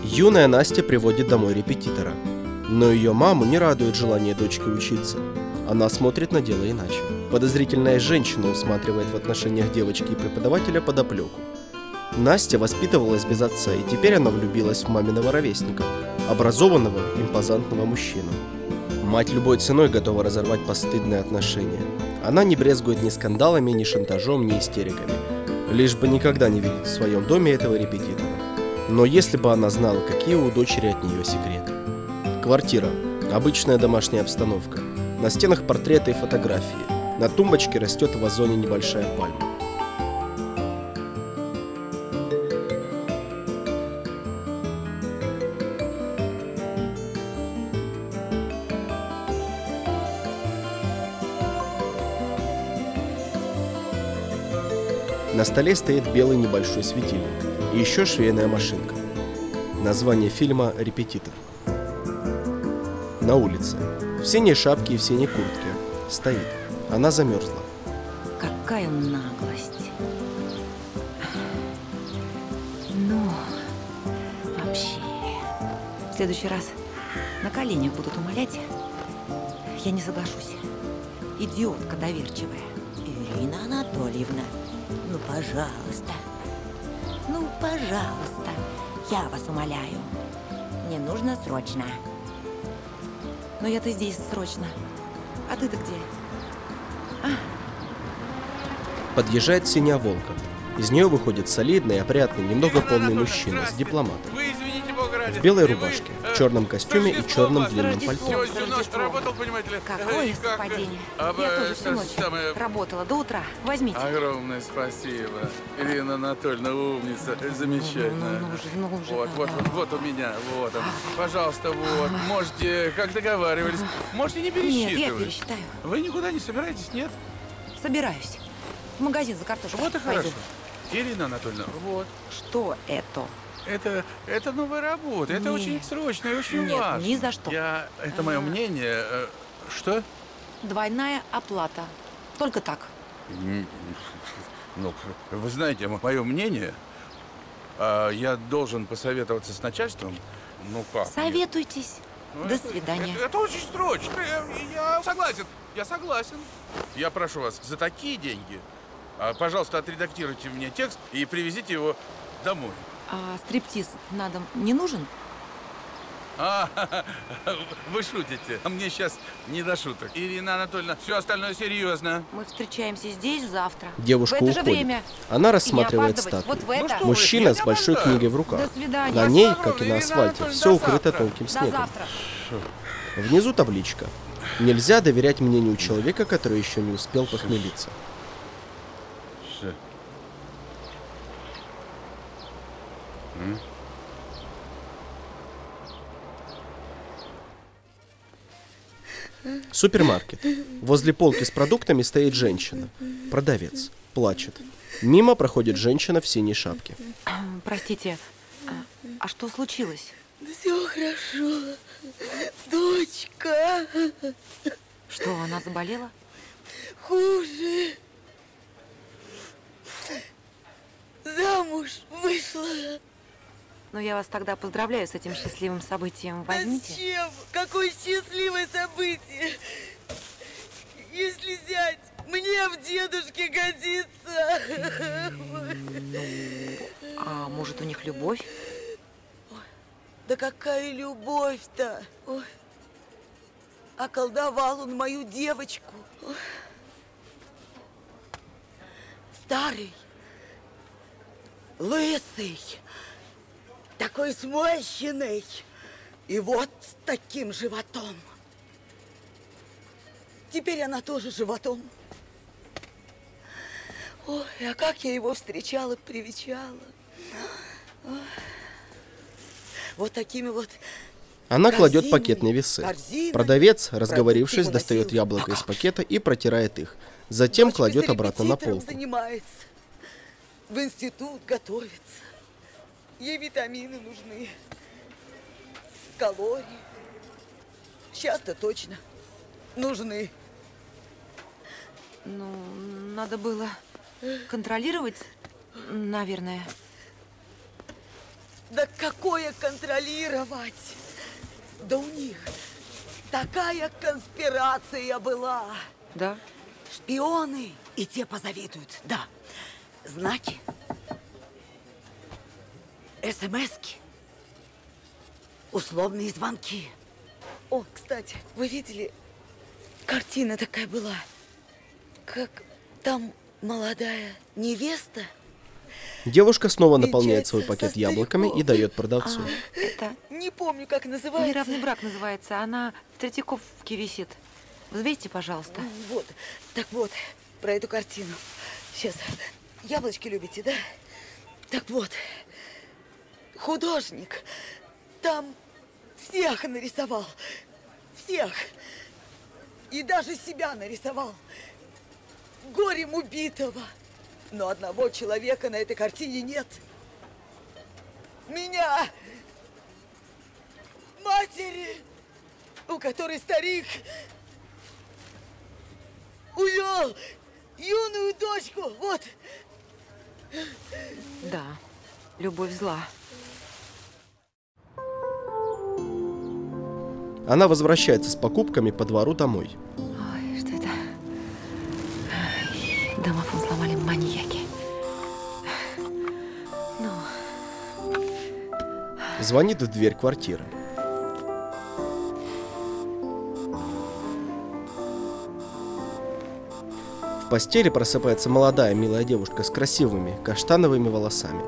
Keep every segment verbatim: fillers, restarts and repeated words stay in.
Юная Настя приводит домой репетитора. Но ее маму не радует желание дочки учиться. Она смотрит на дело иначе. Подозрительная женщина усматривает в отношениях девочки и преподавателя подоплеку. Настя воспитывалась без отца, и теперь она влюбилась в маминого ровесника, образованного, импозантного мужчину. Мать любой ценой готова разорвать постыдные отношения. Она не брезгует ни скандалами, ни шантажом, ни истериками. Лишь бы никогда не видеть в своем доме этого репетитора. Но если бы она знала, какие у дочери от нее секреты. Квартира. Обычная домашняя обстановка. На стенах портреты и фотографии. На тумбочке растет в вазоне небольшая пальма. На столе стоит белый небольшой светильник. И еще швейная машинка. Название фильма «Репетитор». На улице. В синей шапке и в синей куртке. Стоит. Она замерзла. Какая наглость. Ну, вообще. В следующий раз на коленях будут умолять. Я не соглашусь. Идиотка доверчивая. Ирина Анатольевна, ну, пожалуйста. Ну, пожалуйста. Я вас умоляю. Мне нужно срочно. Но я-то здесь срочно. А ты-то где? А? Подъезжает синяя волка. Из нее выходит солидный, опрятный, немного полный мужчина с дипломатом. В белой рубашке, в черном костюме и черном длинном пальто. Какое совпадение. Я тоже всю ночь работала до утра. Возьмите. Огромное спасибо. Ирина Анатольевна, умница. Замечательно. Ну, ну, же, ну, же, вот, вот, вот, вот у меня, вот он. Пожалуйста, вот. Можете, как договаривались, можете не пересчитывать. Нет, я пересчитаю. Вы никуда не собираетесь, нет? Собираюсь. В магазин за картошкой. Вот и пойду. хорошо. Ирина Анатольевна, вот. Что это? Это, это новая работа. Это Нет. очень срочно и очень Нет, важно. ни за что. Я, это мое А. мнение. Э, Что? Двойная оплата. Только так. М, Ну, вы знаете, мое мнение. а, Я должен посоветоваться с начальством. Ну как? мне? Советуйтесь. Ну, До это- свидания. Это, это очень срочно. Я, я согласен. Я согласен. Я прошу вас, за такие деньги, а, пожалуйста, отредактируйте мне текст и привезите его домой. А стриптиз на дом не нужен? А, вы шутите. А мне сейчас не до шуток. Ирина Анатольевна, все остальное серьезно. Мы встречаемся здесь завтра. Девушка в это же уходит. время. Она И не рассматривает опаздывать статую. вот в это. что вы, Мужчина я с не большой опоздаю. книгой в руках. До свидания. На Я ней, здоров, как и на Ирина асфальте, Анатольевна, все до укрыто завтра. тонким До снегом. завтра. Внизу табличка. Нельзя доверять мнению человека, который еще не успел похмелиться. Что? М? Супермаркет. Возле полки с продуктами стоит женщина. Продавец. Плачет. Мимо проходит женщина в синей шапке. Простите, а, а что случилось? Все хорошо. Дочка. Что, она заболела? Хуже. Замуж вышла. Ну, я вас тогда поздравляю с этим счастливым событием. Возьмите. Зачем? Какое счастливое событие. Если зять мне в дедушке годится. А может, у них любовь? Да какая любовь-то. Ой. Околдовал он мою девочку. Ой. Старый, лысый, такой сморщенный. И вот с таким животом. Теперь она тоже животом. Ой, а как я его встречала, привечала. Ой. Вот такими вот. Она кладет корзинами, пакет на весы. корзинами Продавец, разговорившись, продукты достает выносил. яблоко из пакета и протирает их. Затем Дочка кладет с обратно на репетитором полку. занимается. В институт готовится. Ей витамины нужны. Калории. Сейчас-то точно нужны. Ну, надо было контролировать, наверное. Да какое контролировать? Да у них такая конспирация была. Да? Шпионы, и те позавидуют, да. Знаки, смски, условные звонки. О, кстати, вы видели, картина такая была, как там молодая невеста. Девушка снова наполняет свой пакет яблоками и дает продавцу. А, это Не помню, как называется. неравный брак называется. Она в Третьяковке висит. Взвесьте, пожалуйста. Вот, так вот, про эту картину. Сейчас, яблочки любите, да? Так вот, художник там всех нарисовал. Всех. И даже себя нарисовал. Горем убитого. Но одного человека на этой картине нет. Меня! Матери! У которой старик увел юную дочку. Вот. Да, любовь зла. Она возвращается с покупками по двору домой. Ой, что это? Ай, домофон сломали маньяки. Ну, Звонит в дверь квартиры. В постели просыпается молодая милая девушка с красивыми каштановыми волосами.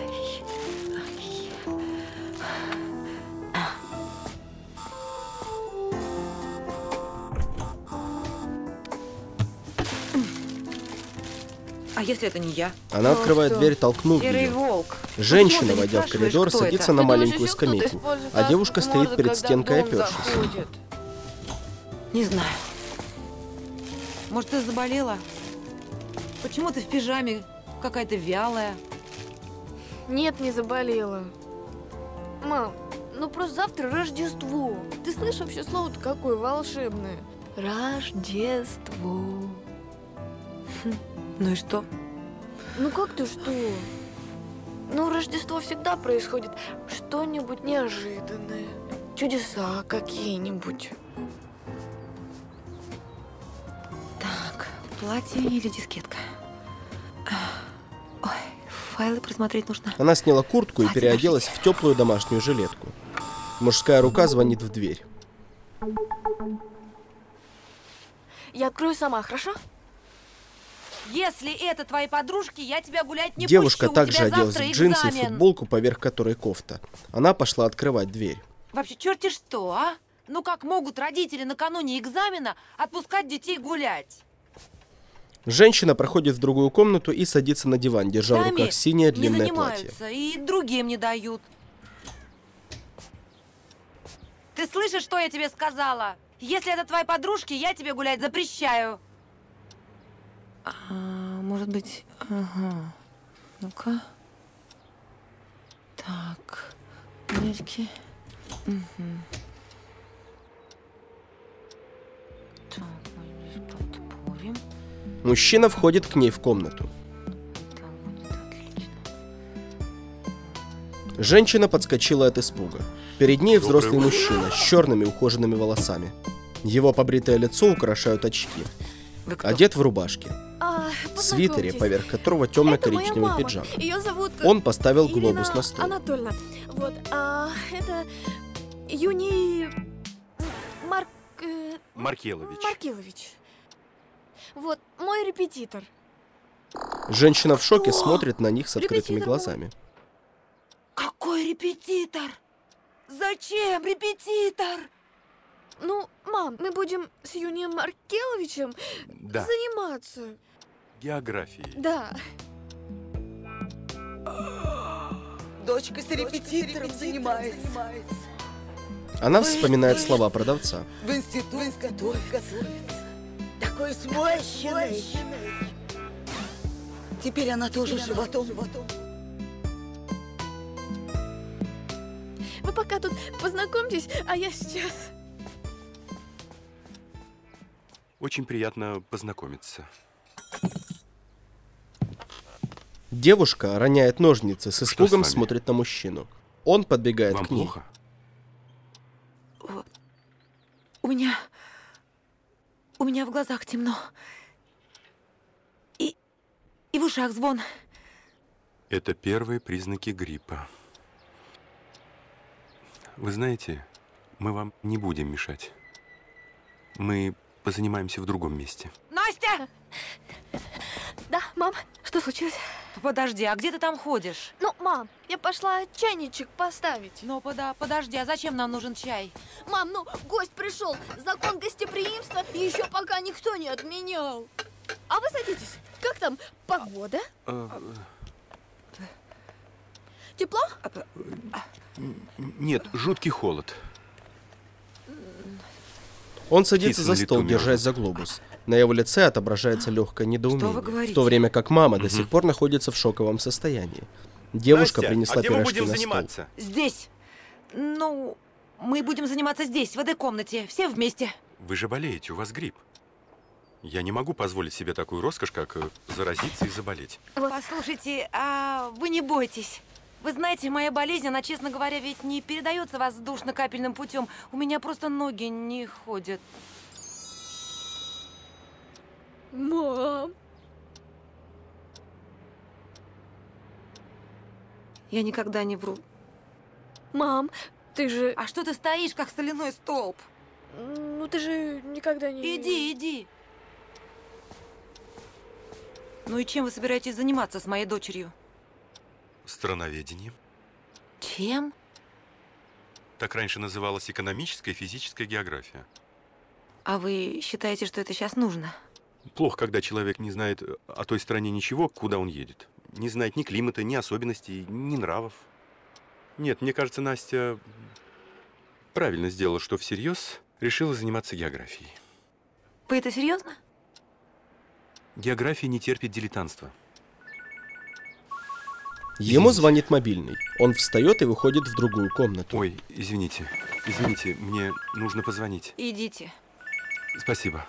а если это не я? Она Ну, открывает что? дверь, толкнув Серый ее. волк. Женщина, Почему ты не войдя в спрашиваешь, коридор, кто садится это? на Ты маленькую думаешь, еще кто-то скамейку, использует а девушка азбуку стоит Морзе, перед когда стенкой, в дом опершись. заходит? Не знаю. Может, ты заболела? Почему ты в пижаме какая-то вялая? Нет, не заболела. Мам, ну просто завтра Рождество. Ты слышишь вообще слово-то какое волшебное? Рождество. Ну и что? Ну как ты что? Ну, Рождество всегда происходит что-нибудь неожиданное. Чудеса какие-нибудь. Так, платье или дискетка? Ой, файлы просмотреть нужно. Она сняла куртку и Платье переоделась в теплую домашнюю жилетку. Мужская рука звонит в дверь. Я открою сама, хорошо? Если это твои подружки, я тебя гулять не Девушка пущу. У также тебя оделась завтра в джинсы и экзамен. футболку, поверх которой кофта. Она пошла открывать дверь. Вообще, черти что, а? Ну как могут родители накануне экзамена отпускать детей гулять? Женщина проходит в другую комнату и садится на диван, держа в Сами руках синее не длинное платье. занимаются и другим не дают. Ты слышишь, что я тебе сказала? Если это твои подружки, я тебе гулять запрещаю. А, может быть, ага. Ну-ка. Так. Нырки. Угу. Так, мы здесь подпорим. Мужчина входит к ней в комнату. Так будет отлично. Женщина подскочила от испуга. Перед ней взрослый мужчина с черными ухоженными волосами. Его побритое лицо украшают очки. Вы кто? Одет в рубашке, А, свитере, познакомьтесь. поверх которого Это моя темно-коричневый мама. пиджак. Ее зовут Он поставил Ирина глобус на стол. Анатольевна. Вот, а это Юни Марк... э, Маркелович. Маркелович. Вот, мой репетитор. Женщина в шоке Что? смотрит на них с открытыми Репетитор глазами. Какой репетитор? Зачем репетитор? Ну, мам, мы будем с Юнием Маркеловичем Да, заниматься. географией. Да. Дочка с репетитором занимается. Она Вы вспоминает что? слова продавца. В институт готовится. Такой сморщенный. Теперь она тоже животом. Вы пока тут познакомьтесь, а я сейчас... Очень приятно познакомиться. Девушка роняет ножницы, с испугом с вами? смотрит на мужчину. Он подбегает Вам к ней. плохо? У меня... У меня в глазах темно. И... И в ушах звон. Это первые признаки гриппа. Вы знаете, мы вам не будем мешать. Мы позанимаемся в другом месте. Настя! Да, мам, что случилось? Подожди, а где ты там ходишь? Ну, мам, я пошла чайничек поставить. Ну, пода подожди, а зачем нам нужен чай? Мам, ну, гость пришел. Закон гостеприимства еще пока никто не отменял. А вы садитесь. Как там погода? А, Тепло? нет, жуткий холод. Он садится Птицы за на стол, лету держась за глобус. На его лице отображается легкое недоумение, вы говорите? в то время как мама до сих пор находится в шоковом состоянии. Девушка Настя, принесла а где мы пирожки будем на заниматься? Здесь. Ну, мы будем заниматься здесь, в этой комнате. Все вместе. Вы же болеете, у вас грипп. Я не могу позволить себе такую роскошь, как э, заразиться и заболеть. Послушайте, а вы не бойтесь. Вы знаете, моя болезнь, она, честно говоря, ведь не передается воздушно-капельным путем. У меня просто ноги не ходят. Мам. Я никогда не вру. Мам, ты же... А что ты стоишь, как соляной столб? Ну, ты же никогда не... Иди, иди. Ну и чем вы собираетесь заниматься с моей дочерью? Страноведением. Чем? Так раньше называлась экономическая и физическая география. А вы считаете, что это сейчас нужно? Плохо, когда человек не знает о той стране ничего, куда он едет. Не знает ни климата, ни особенностей, ни нравов. Нет, мне кажется, Настя правильно сделала, что всерьез решила заниматься географией. Вы это серьезно? География не терпит дилетантства. Ему Извините. звонит мобильный. Он встает и выходит в другую комнату. Ой, извините, извините, мне нужно позвонить. Идите. Спасибо.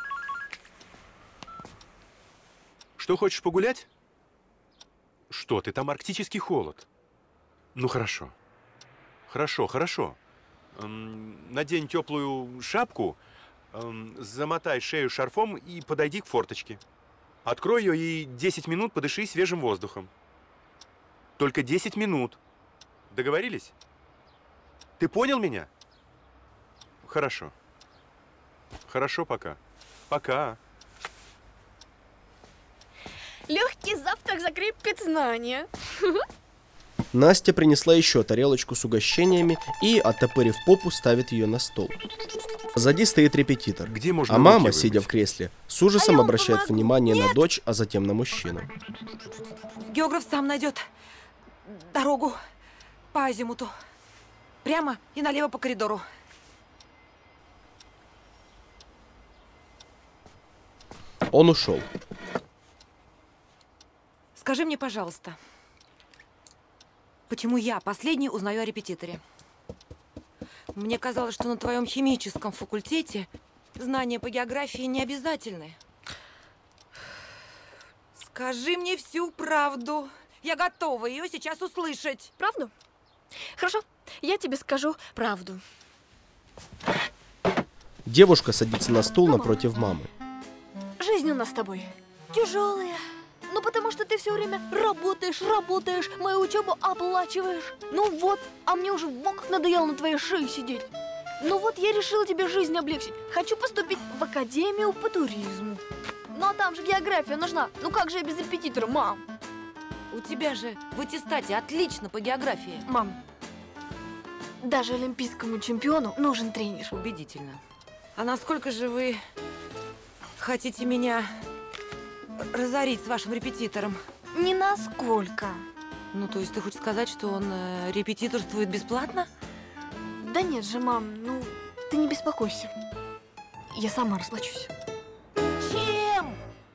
Что, хочешь погулять? Что ты, там арктический холод. Ну, хорошо. Хорошо, хорошо. Эм, надень теплую шапку, эм, замотай шею шарфом и подойди к форточке. Открой ее и десять минут подыши свежим воздухом. Только десять минут. Договорились? Ты понял меня? Хорошо. Хорошо, пока. Пока. Легкий завтрак закрепит знания. Настя принесла еще тарелочку с угощениями и, оттопырив попу, ставит ее на стол. Позади стоит репетитор, Где можно а мама, руки сидя вымыть? в кресле, с ужасом А я вам обращает помогу. внимание на дочь, а затем на мужчину. Географ сам найдет дорогу по азимуту. Прямо и налево по коридору. Он ушел. Скажи мне, пожалуйста, почему я последний узнаю о репетиторе? Мне казалось, что на твоем химическом факультете знания по географии не обязательны. Скажи мне всю правду. Я готова ее сейчас услышать. Правду? Хорошо, я тебе скажу правду. Девушка садится на стул напротив мамы. Жизнь у нас с тобой тяжелая. Ну, потому что ты все время работаешь, работаешь, мою учебу оплачиваешь. Ну вот, а мне уже во как надоело на твоей шее сидеть. Ну вот, я решила тебе жизнь облегчить. Хочу поступить в академию по туризму. Ну, а там же география нужна. Ну, как же я без репетитора, мам? У тебя же в аттестате отлично по географии. Мам, даже олимпийскому чемпиону нужен тренер. Убедительно. А насколько же вы хотите меня разорить с вашим репетитором? Не насколько. Ну, то есть ты хочешь сказать, что он э, репетиторствует бесплатно? Да нет же, мам, ну, ты не беспокойся. Я сама расплачусь. Чем?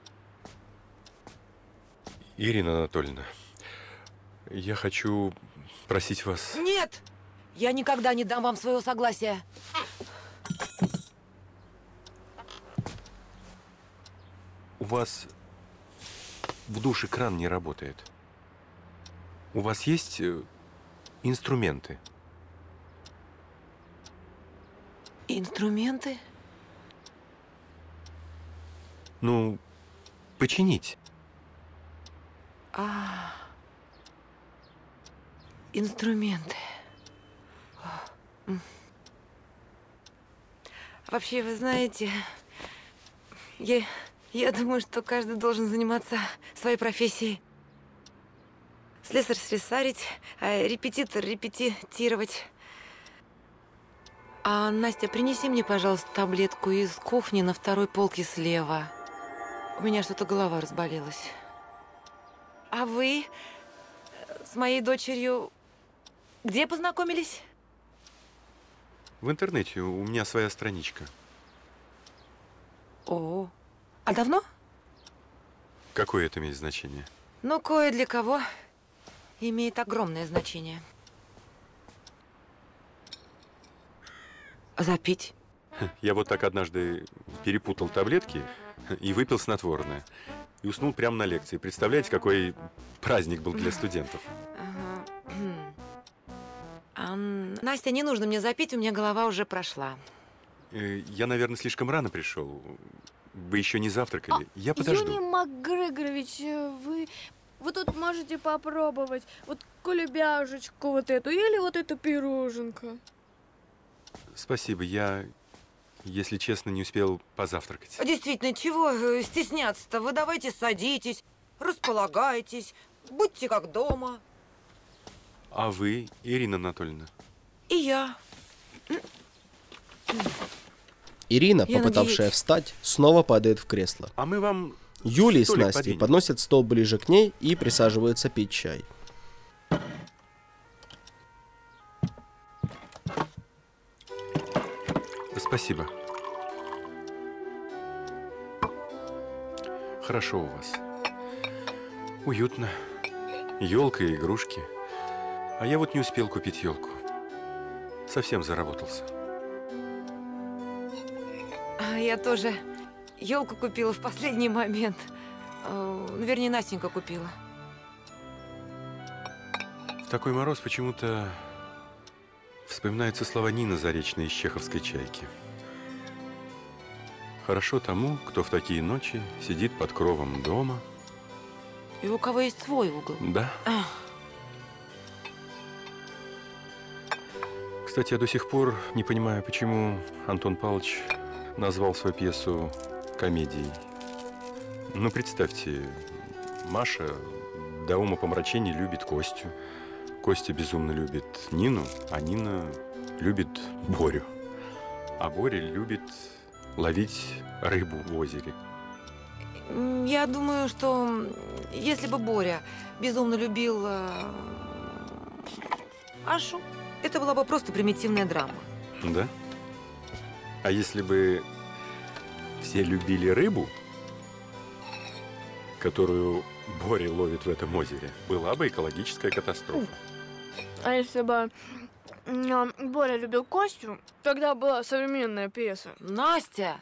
Ирина Анатольевна, я хочу просить вас... Нет! Я никогда не дам вам своего согласия. У вас в душе кран не работает. У вас есть э, инструменты. Инструменты? Ну, починить. А, инструменты. Вообще, вы знаете, я, я думаю, что каждый должен заниматься своей профессией. Слесарь слесарить, а репетитор репетитировать. А, Настя, принеси мне, пожалуйста, таблетку из кухни на второй полке слева. У меня что-то голова разболелась. А вы с моей дочерью где познакомились? В интернете у меня своя страничка. О, а давно? Какое это имеет значение? Ну, кое для кого имеет огромное значение. Запить? Я вот так однажды перепутал таблетки и выпил снотворное. И уснул прямо на лекции. Представляете, какой праздник был для студентов? Ага. А, Настя, не нужно мне запить, у меня голова уже прошла. Э, Я, наверное, слишком рано пришел. Вы еще не завтракали. Я подожду. Юний Макгрегорович, вы, вы тут можете попробовать вот кулебяжечку вот эту или вот эту пироженку. Спасибо, я, если честно, не успел позавтракать. Действительно, чего э, стесняться-то? Вы давайте садитесь, располагайтесь, будьте как дома. А вы, Ирина Анатольевна? И я. Ирина, Я попытавшая надеюсь. встать, снова падает в кресло. А мы вам Юлий с столик Настей подвинем. подносят стол ближе к ней и присаживаются пить чай. Спасибо. Хорошо у вас. Уютно. Елка и игрушки. А я вот не успел купить елку. Совсем заработался. А я тоже елку купила в последний момент. Э, Вернее, Настенька купила. В такой мороз почему-то вспоминаются слова Нины Заречной из чеховской «Чайки». Хорошо тому, кто в такие ночи сидит под кровом дома. И у кого есть свой угол. Да. А, Кстати, я до сих пор не понимаю, почему Антон Павлович назвал свою пьесу комедией. Ну, представьте, Маша до умопомрачения любит Костю. Костя безумно любит Нину, а Нина любит Борю. А Боря любит ловить рыбу в озере. м, я думаю, что м, если бы Боря безумно любил э, Ашу, это была бы просто примитивная драма. Да? А если бы все любили рыбу, которую Боря ловит в этом озере, была бы экологическая катастрофа. А если бы м, Боря любил Костю, тогда была современная пьеса. Настя!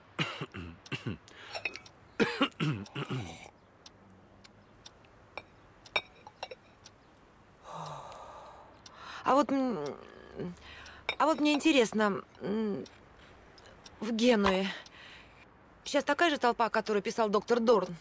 А вот, м, а вот мне интересно, м, в Генуе сейчас такая же толпа, которую писал доктор Дорн?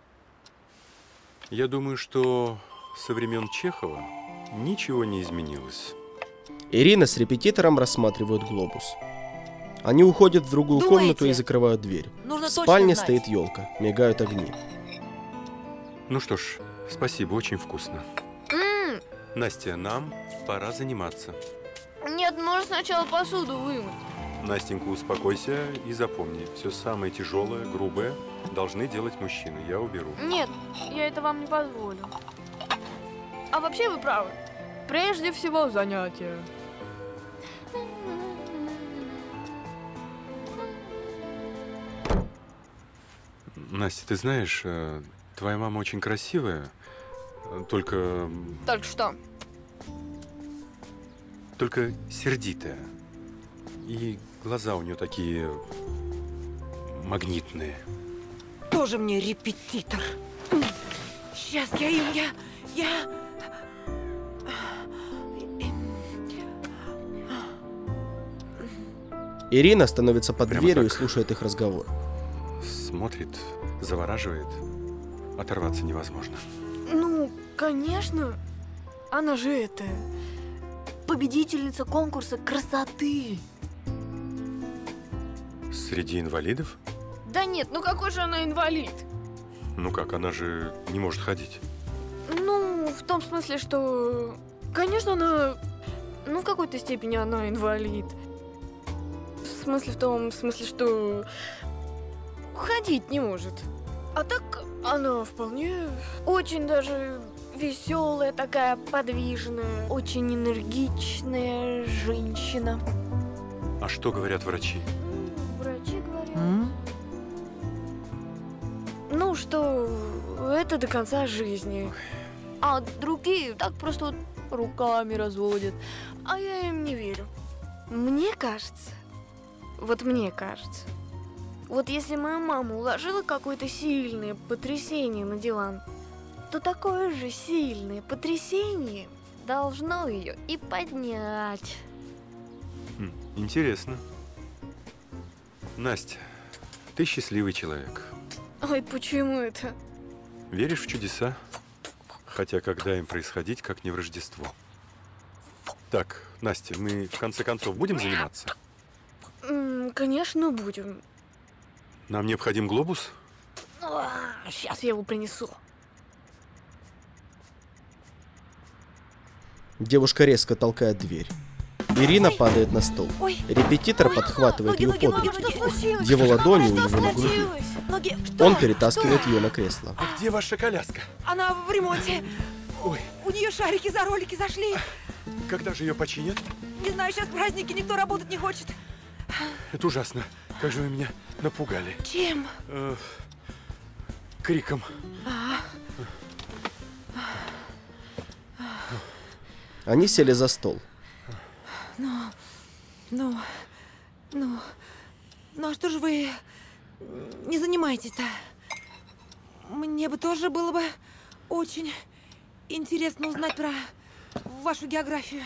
Я думаю, что со времен Чехова ничего не изменилось. Ирина с репетитором рассматривают глобус. Они уходят в другую Думаете? комнату и закрывают дверь. Нужно В точно спальне знать. стоит елка, мигают огни. Ну что ж, спасибо, очень вкусно. М, Настя, нам пора заниматься. Нет, нужно сначала посуду вымыть. Настенька, успокойся и запомни, все самое тяжелое, грубое должны делать мужчины. Я уберу. Нет, я это вам не позволю. А вообще вы правы. Прежде всего занятия. Настя, ты знаешь, э, твоя мама очень красивая, э, только, Так что? только сердитая. И глаза у нее такие магнитные. Тоже мне репетитор. Сейчас я им, я, я... Ирина становится под Прямо дверью и так. слушает их разговор. Смотрит, завораживает. Оторваться невозможно. Ну, конечно. Она же это... победительница конкурса красоты. Среди инвалидов? Да нет, ну какой же она инвалид? Ну как, она же не может ходить. Ну, в том смысле, что... Конечно, она... Ну, в какой-то степени она инвалид. В смысле в том смысле, что... ходить не может. А так она вполне... очень даже веселая такая, подвижная, очень энергичная женщина. А что говорят врачи? Врачи говорят... М? Ну, что это до конца жизни. А другие так просто вот руками разводят. А я им не верю. Мне кажется, вот мне кажется, вот если моя мама уложила какое-то сильное потрясение на диван, то такое же сильное потрясение должно ее и поднять. Хм, интересно. Настя, ты счастливый человек. Ой, почему это? Веришь в чудеса? Хотя когда им происходить, как не в Рождество. Так, Настя, мы в конце концов будем заниматься? М, Конечно, будем. Нам необходим глобус? Сейчас я его принесу. Девушка резко толкает дверь. Ирина падает на стол. Ой. Репетитор Ой, подхватывает ноги, ее ноги, под ноги, руки. что случилось? Его ладони у Что него на груди. случилось? Ноги, что? Он перетаскивает ее на кресло. А где ваша коляска? Она в ремонте. Ой, У нее шарики за ролики зашли. когда же ее починят? Не знаю, сейчас праздники, никто работать не хочет. Это ужасно. Как же вы меня напугали. Чем? Э, криком. Они сели за стол. Ну, ну, ну, ну, а что же вы не занимаетесь-то? Мне бы тоже было бы очень интересно узнать про вашу географию.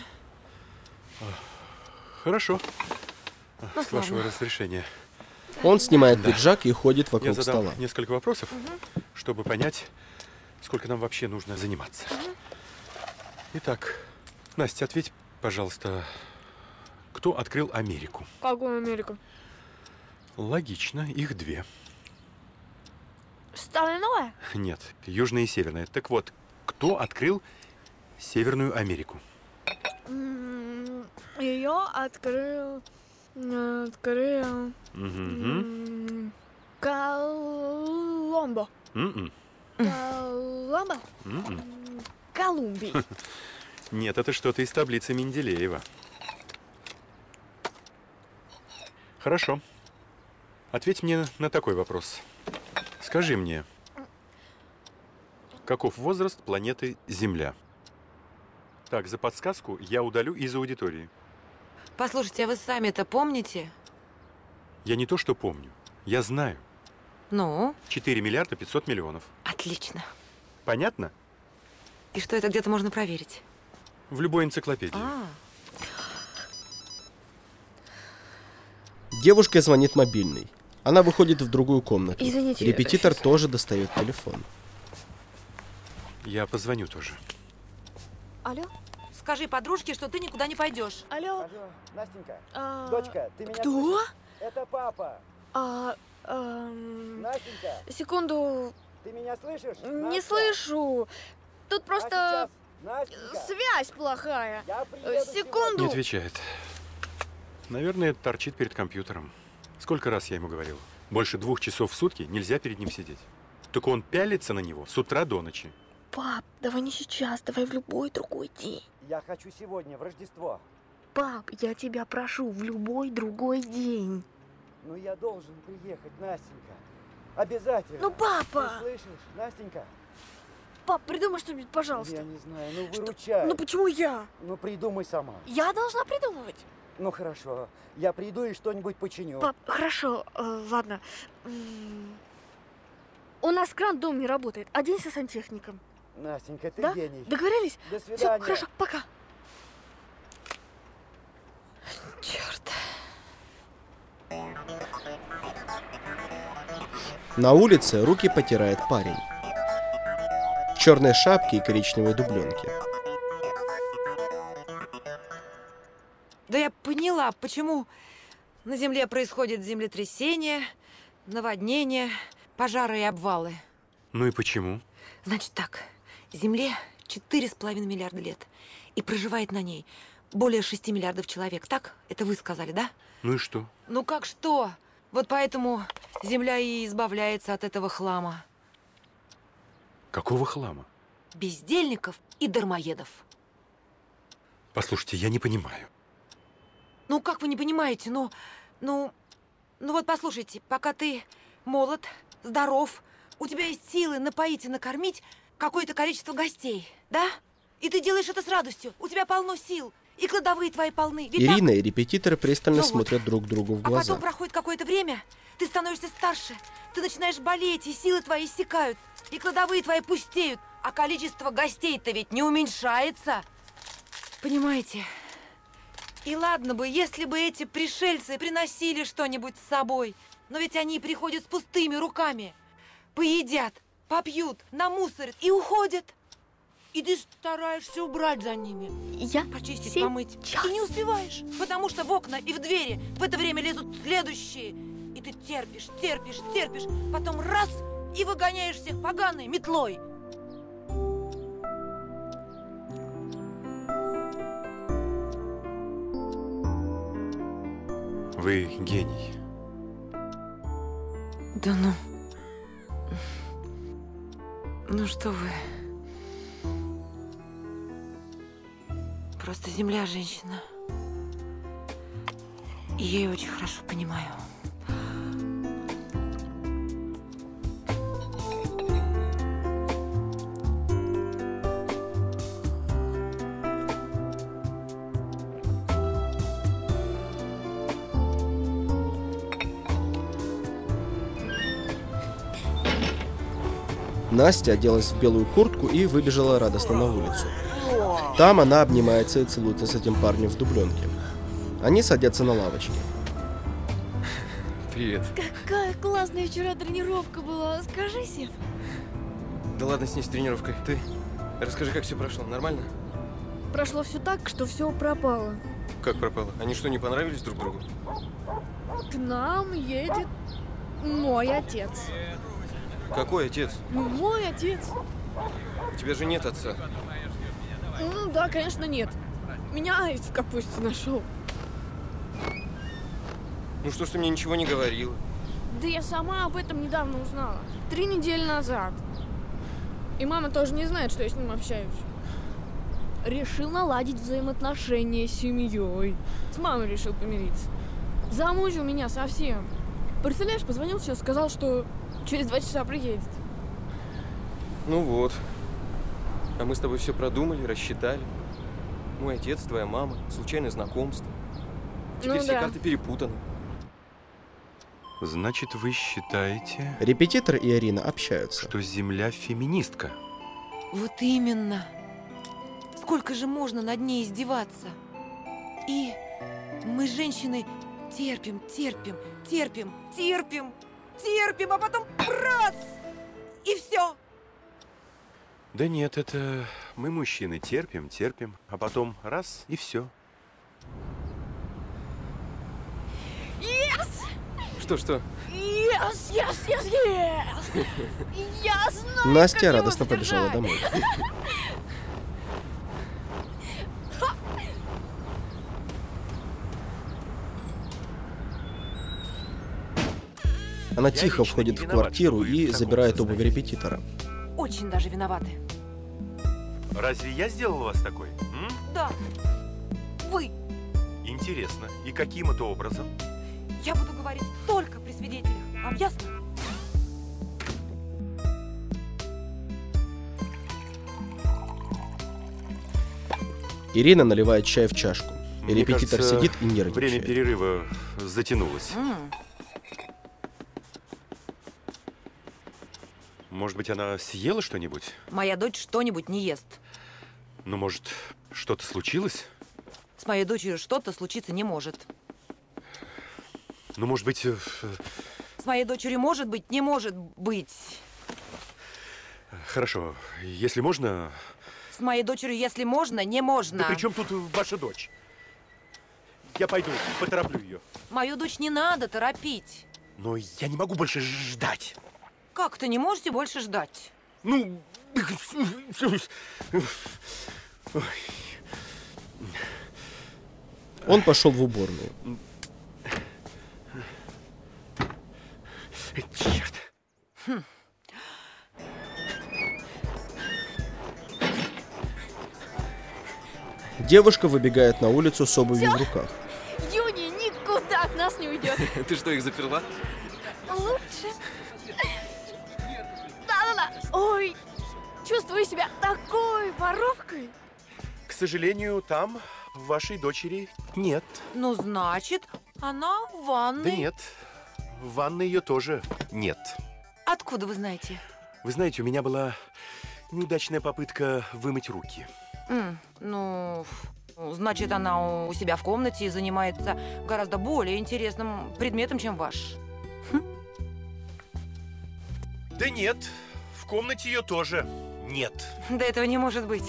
Хорошо. Ну, С вашего славно. разрешения. Он снимает пиджак и ходит Я вокруг задам стола. несколько вопросов, чтобы понять, сколько нам вообще нужно заниматься. Итак, Настя, ответь, пожалуйста, кто открыл Америку? Какую Америку? Логично, их две. Стальное? Нет, южная и северная. Так вот, кто открыл Северную Америку? Ее открыл... Открыл... Мгм. м, Коломбо. М-м. Коломбо? М-м. М, Колумбий. Нет, это что-то из таблицы Менделеева. Хорошо. Ответь мне на такой вопрос. Скажи мне, каков возраст планеты Земля? Так, за подсказку я удалю из аудитории. Послушайте, а вы сами это помните? Я не то что помню, я знаю. Ну, четыре миллиарда пятьсот миллионов. отлично. Понятно? И что это где-то можно проверить? В любой энциклопедии. А, Девушке звонит мобильный. Она выходит в другую комнату. Извините, Репетитор сейчас. тоже достает телефон. Я позвоню тоже. Алло? скажи подружке, что ты никуда не пойдешь. Алло? Алло, Настенька, А, дочка, ты меня Кто? слышишь? Это папа. А, ам, Настенька, секунду, ты меня слышишь? не Настя, слышу. Тут а просто сейчас? Настенька, связь плохая. я Э, приеду секунду. Не отвечает. Наверное, торчит перед компьютером. Сколько раз я ему говорил? Больше двух часов в сутки нельзя перед ним сидеть. Только он пялится на него с утра до ночи. Пап, давай не сейчас, давай в любой другой день. сегодня. Я хочу сегодня, в Рождество. Пап, я тебя прошу, в любой другой день. Ну я должен приехать, Настенька. Обязательно. Ну, папа! Ты слышишь, Настенька? Пап, придумай что-нибудь, Я пожалуйста. не знаю, ну выручай. Ну почему я? Ну придумай сама. Я должна придумывать. Ну хорошо, я приду и что-нибудь починю. Пап, хорошо, э, ладно. М, У нас кран в доме не работает. Оденься сантехником. Настенька, ты Да? гений. Договорились? До Все, свидания. хорошо, пока. Черт. На улице руки потирает парень. В черной шапке и коричневой дубленке. Да я поняла, почему на Земле происходит землетрясение, наводнение, пожары и обвалы. Ну и почему? Значит так, Земле четыре с половиной миллиарда лет, и проживает на ней более шести миллиардов человек. Так? Это вы сказали, да? Ну и что? Ну как что? Вот поэтому Земля и избавляется от этого хлама. Какого хлама? Бездельников и дармоедов. Послушайте, я не понимаю. Ну, как вы не понимаете? Ну, ну, ну вот послушайте, пока ты молод, здоров, у тебя есть силы напоить и накормить какое-то количество гостей, да? И ты делаешь это с радостью. У тебя полно сил, и кладовые твои полны. Ведь Ирина так? и репетитор пристально Ну вот. смотрят друг другу в А глаза. потом проходит какое-то время, ты становишься старше, ты начинаешь болеть, и силы твои иссякают, и кладовые твои пустеют, а количество гостей-то ведь не уменьшается. Понимаете? И ладно бы, если бы эти пришельцы приносили что-нибудь с собой, но ведь они приходят с пустыми руками, поедят, попьют, намусорят и уходят. И ты стараешься убрать за ними. Я Почистить, сейчас. помыть. И не успеваешь, потому что в окна и в двери в это время лезут следующие. И ты терпишь, терпишь, терпишь, потом раз и выгоняешь всех поганой метлой. Вы гений. Да ну. Ну что вы. Просто Земля женщина. И я ее очень хорошо понимаю. Настя оделась в белую куртку и выбежала радостно на улицу. Там она обнимается и целуется с этим парнем в дубленке. Они садятся на лавочке. Привет. Какая классная вчера тренировка была. Скажи, Сев. Да ладно с ней с тренировкой. Ты расскажи, как все прошло. Нормально? Прошло все так, что все пропало. Как пропало? Они что, не понравились друг другу? К нам едет мой отец. Какой отец? Ну, мой отец. У тебя же нет отца. Ну да, конечно, нет. Меня аист в капусте нашел. Ну что ж ты мне ничего не говорила? Да я сама об этом недавно узнала. Три недели назад. И мама тоже не знает, что я с ним общаюсь. Решил наладить взаимоотношения с семьей. С мамой решил помириться. Замучил меня совсем. Представляешь, позвонил сейчас, сказал, что через два часа приедет. Ну вот. А мы с тобой все продумали, рассчитали. Мой отец, твоя мама, случайное знакомство. Теперь Ну все да. карты перепутаны. Значит, вы считаете, Репетитор и Ирина общаются. что Земля феминистка? Вот именно. Сколько же можно над ней издеваться? И мы, женщины, терпим, терпим, терпим, терпим, терпим, а потом раз! И все. Да нет, это мы, мужчины, терпим, терпим, а потом раз и все. Yes! Что-что? Yes, yes, yes, yes! Я знаю, Настя как его радостно побежала задержать. домой. Она Я тихо лично входит не в виноват, квартиру что вы в и таком забирает обувь состоянии. репетитора. Очень даже виноваты. Разве я сделал вас такой? М? Да. Вы. Интересно. И каким это образом? Я буду говорить только при свидетелях. Вам ясно? Ирина наливает чай в чашку. И Мне репетитор кажется, сидит и Время нервничает. перерыва затянулось. М. Может быть, она съела что-нибудь? Моя дочь что-нибудь не ест. Ну, может, что-то случилось? С моей дочерью что-то случиться не может. Ну, может быть, э, С с моей дочерью может быть, не может быть. Хорошо, если можно... С моей дочерью, если можно, не можно. Да при чем тут ваша дочь? Я пойду, потороплю ее. Мою дочь не надо торопить. Но я не могу больше ждать. Как ты не можете больше ждать? Ну... Он пошел в уборную. Черт. Хм. Девушка выбегает на улицу с обувью в руках. Юни никуда от нас не уйдет. Ты что, их заперла? Лучше. Да-да-да. Ой, чувствую себя такой воровкой. К сожалению, там вашей дочери нет. Ну, значит, она в ванной. Да нет, в ванной ее тоже нет. Откуда вы знаете? Вы знаете, у меня была неудачная попытка вымыть руки. М, ну, значит, она у себя в комнате и занимается гораздо более интересным предметом, чем ваш. Да нет, в комнате ее тоже нет. Да этого не может быть.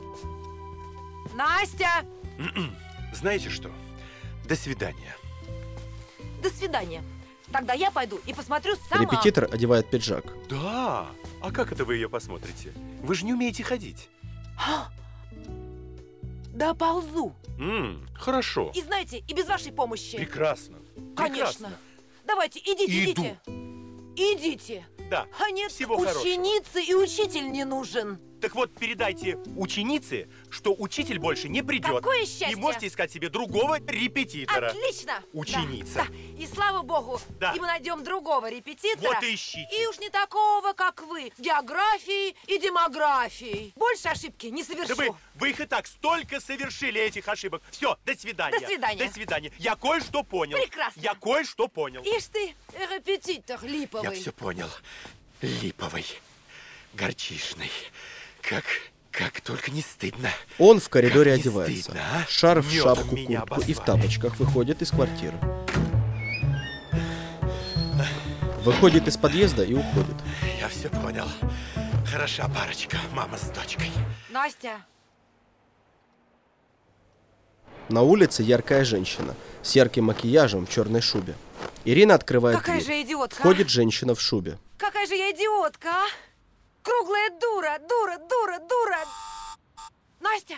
Настя! Знаете что? До свидания. До свидания. Тогда я пойду и посмотрю сама. Репетитор одевает пиджак. Да, а как это вы ее посмотрите? Вы же не умеете ходить. Да ползу. М, хорошо. И знаете, и без вашей помощи. Прекрасно. Конечно. Прекрасно. Давайте, идите, Иду. идите. Идите. Да. А нет, Всего хорошего. ученицы и учитель не нужен. Так вот, передайте ученице, что учитель больше не придет. Какое счастье! И можете искать себе другого репетитора. Отлично! Ученица. Да, да. И слава богу, Да. и мы найдем другого репетитора. Вот и ищите. И уж не такого, как вы, с географией и демографией. Больше ошибки не совершу. Да вы, вы их и так столько совершили этих ошибок. Все, до свидания. До свидания. До свидания. Я кое-что понял. Прекрасно. Я кое-что понял. Ишь ты, репетитор липовый. Я все понял. Липовый, горчишный. Как, как только не стыдно. Он в коридоре Как не одевается. стыдно, а? Шарф, Мёдом шапку, меня куртку и в обозвали. тапочках выходит из квартиры. Выходит из подъезда и уходит. Я все понял. Хороша парочка, мама с дочкой. Настя. На улице яркая женщина с ярким макияжем в черной шубе. Ирина открывает Какая дверь. же идиотка. Входит женщина в шубе. Какая же я идиотка, а? Круглая дура, дура, дура, дура. Настя.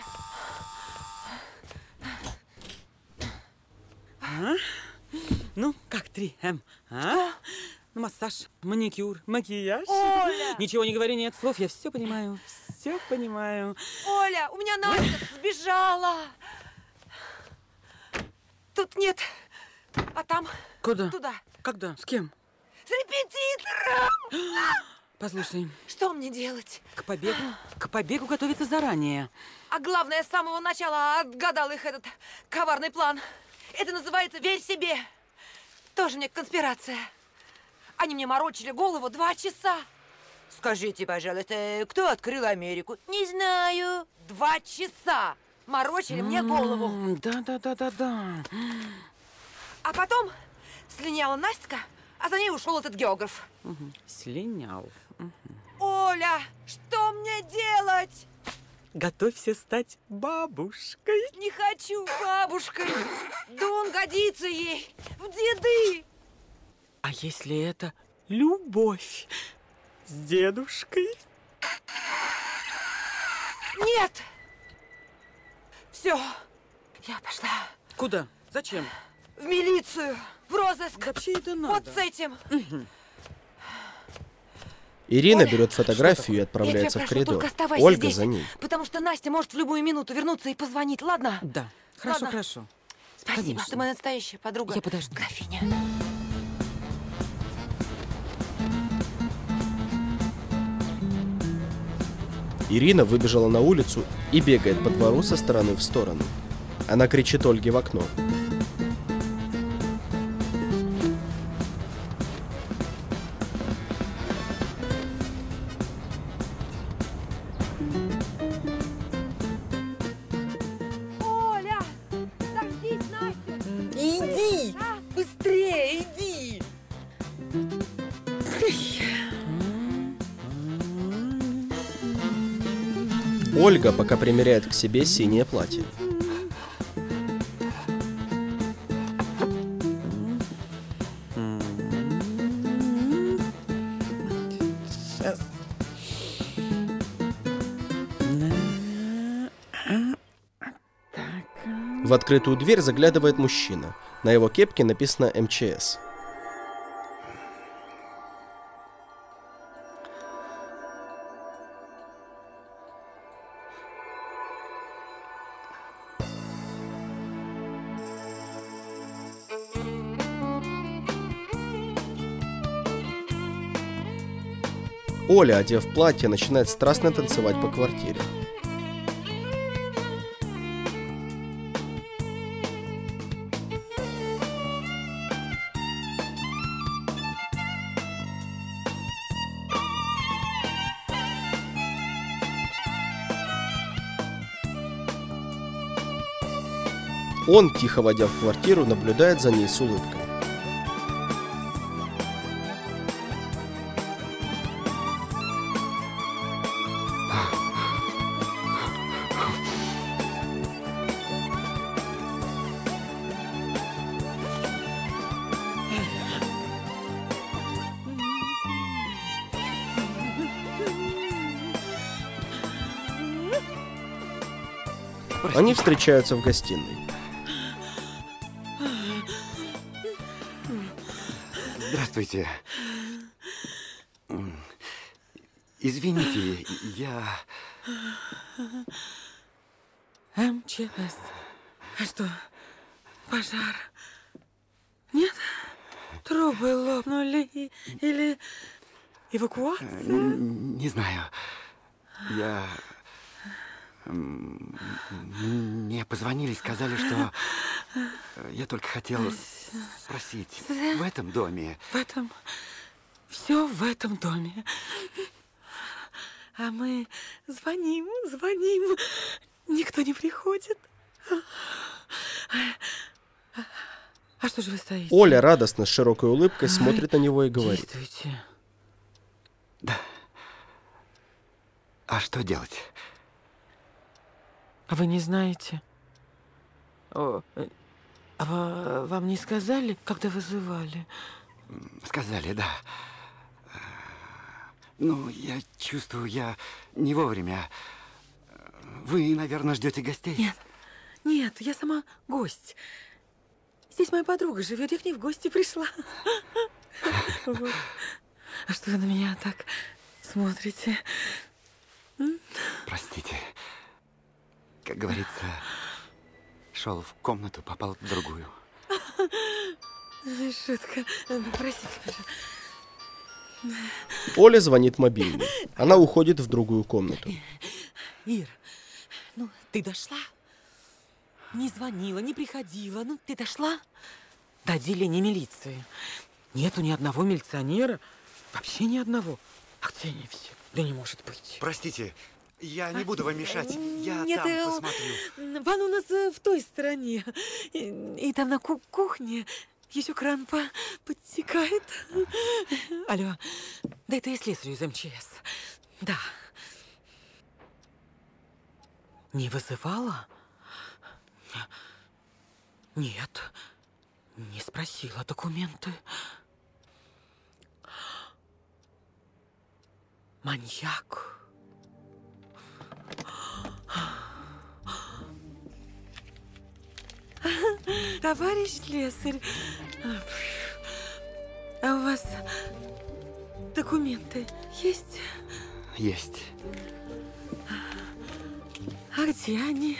А? Ну, как три эм? А? Ну, массаж, маникюр, макияж. Оля! Ничего не говори, нет слов, я все понимаю, все понимаю. Оля, у меня Настя сбежала. Тут нет, а там Куда? туда. Когда? С кем? С репетитором! Послушай, Что мне делать? к побегу, к побегу готовиться заранее. А главное, с самого начала отгадал их этот коварный план. Это называется «Верь себе». Тоже мне конспирация. Они мне морочили голову два часа. Скажите, пожалуйста, кто открыл Америку? Не знаю. Два часа морочили мне голову. Да-да-да-да-да. А потом слиняла Настя, а за ней ушел этот географ. Угу. Слинял. Угу. Оля, что мне делать? Готовься стать бабушкой. Не хочу бабушкой. Да он годится ей в деды. А если это любовь с дедушкой? Нет. Все, я пошла Куда? Зачем? в милицию, в розыск. Вообще это надо. Вот с этим. Угу. Ирина Оля, берет фотографию и отправляется Я в тебя прошу, коридор. только оставайся Ольга здесь, за ней. потому что Настя может в любую минуту вернуться и позвонить, ладно? Да. Хорошо, Ладно. хорошо. Спасибо, Конечно. ты моя настоящая подруга. Я подожду. Графиня. Ирина выбежала на улицу и бегает по двору со стороны в сторону. Она кричит Ольге в окно. Оля, дождись, Настя. Иди! А? Быстрее, иди! Ольга пока примеряет к себе синее платье. В открытую дверь заглядывает мужчина. На его кепке написано эм че эс. Оля, одев платье, начинает страстно танцевать по квартире. Он, тихо войдя в квартиру, наблюдает за ней с улыбкой. Они встречаются в гостиной. Здравствуйте. Извините, я... эм че эс. А что, пожар? Нет? Трубы лопнули и- или эвакуация? Не знаю. Я... м, Мне позвонили, сказали, что я только хотела спросить, в этом доме... В этом... Все в этом доме. А мы звоним, звоним. Никто не приходит. А что же вы стоите? Оля радостно, с широкой улыбкой смотрит на него и говорит. Действуйте. Да. А что делать? А вы не знаете? О, э, а ва- вам не сказали, когда вызывали? Сказали, да. Ну, я чувствую, я не вовремя. Вы, наверное, ждете гостей? Нет, нет, я сама гость. Здесь моя подруга живет, я к ней в гости пришла. Вот. А что вы на меня так смотрите? М? Простите. Как говорится, шел в комнату, попал в другую. Шутка. Ну, простите, пожалуйста. Оля звонит мобильный. Она уходит в другую комнату. Ир, ну ты дошла? Не звонила, не приходила. Ну ты дошла? До отделения милиции. Нету ни одного милиционера. Вообще ни одного. А где они все? Да не может быть. Простите, я не буду вам мешать. Я Нет, там э, посмотрю. Ван у нас э, в той стороне. И, и там на ку- кухне еще кран по подтекает. Алло, да это я слесарю из эм че эс. Да. Не вызывала? Нет. Не спросила документы. Маньяк. Товарищ слесарь, а у вас документы есть? Есть. А где они?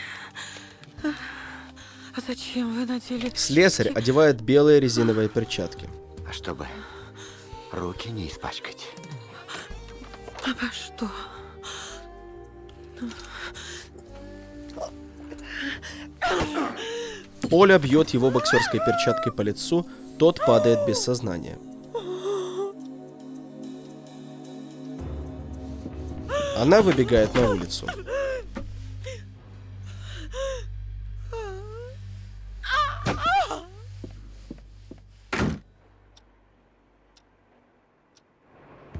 А зачем вы надели? Слесарь одевает белые резиновые перчатки. А чтобы руки не испачкать. А что? Оля бьет его боксерской перчаткой по лицу, тот падает без сознания. Она выбегает на улицу.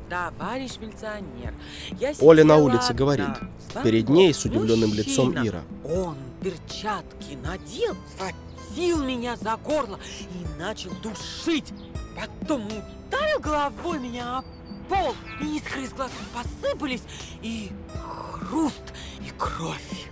Товарищ милиционер, я Оля на сидела улице говорит. одна. Перед ней с удивленным Мужчина. лицом Ира. Он перчатки надел, схватил меня за горло и начал душить. Потом ударил головой меня о пол, и искры из глаз посыпались, и хруст, и кровь.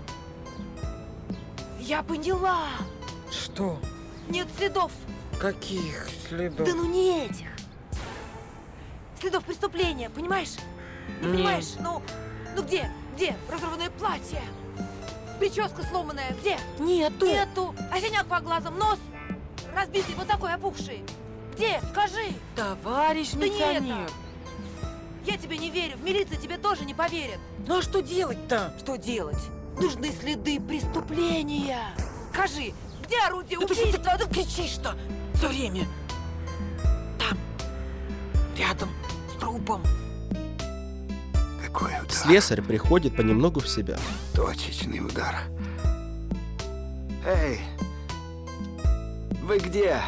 Я поняла. Что? Нет следов. Каких следов? Да ну не этих. Следов преступления, понимаешь? Не Нет. понимаешь? Ну, ну где? Где? Разорванное платье. Прическа сломанная. Где? Нету. Нету. А синяк по глазам. Нос разбитый, вот такой опухший. Где? Скажи. Товарищ Да не милиционер. это. Я тебе не верю. В милиции тебе тоже не поверят. Ну а что делать-то? Что делать? Нужны следы преступления. Скажи, где орудие Это что убийства? ты ты кричишь-то все время? Там, рядом с трупом. Какой удар? Слесарь приходит понемногу в себя. Точечный удар. Эй! Вы где?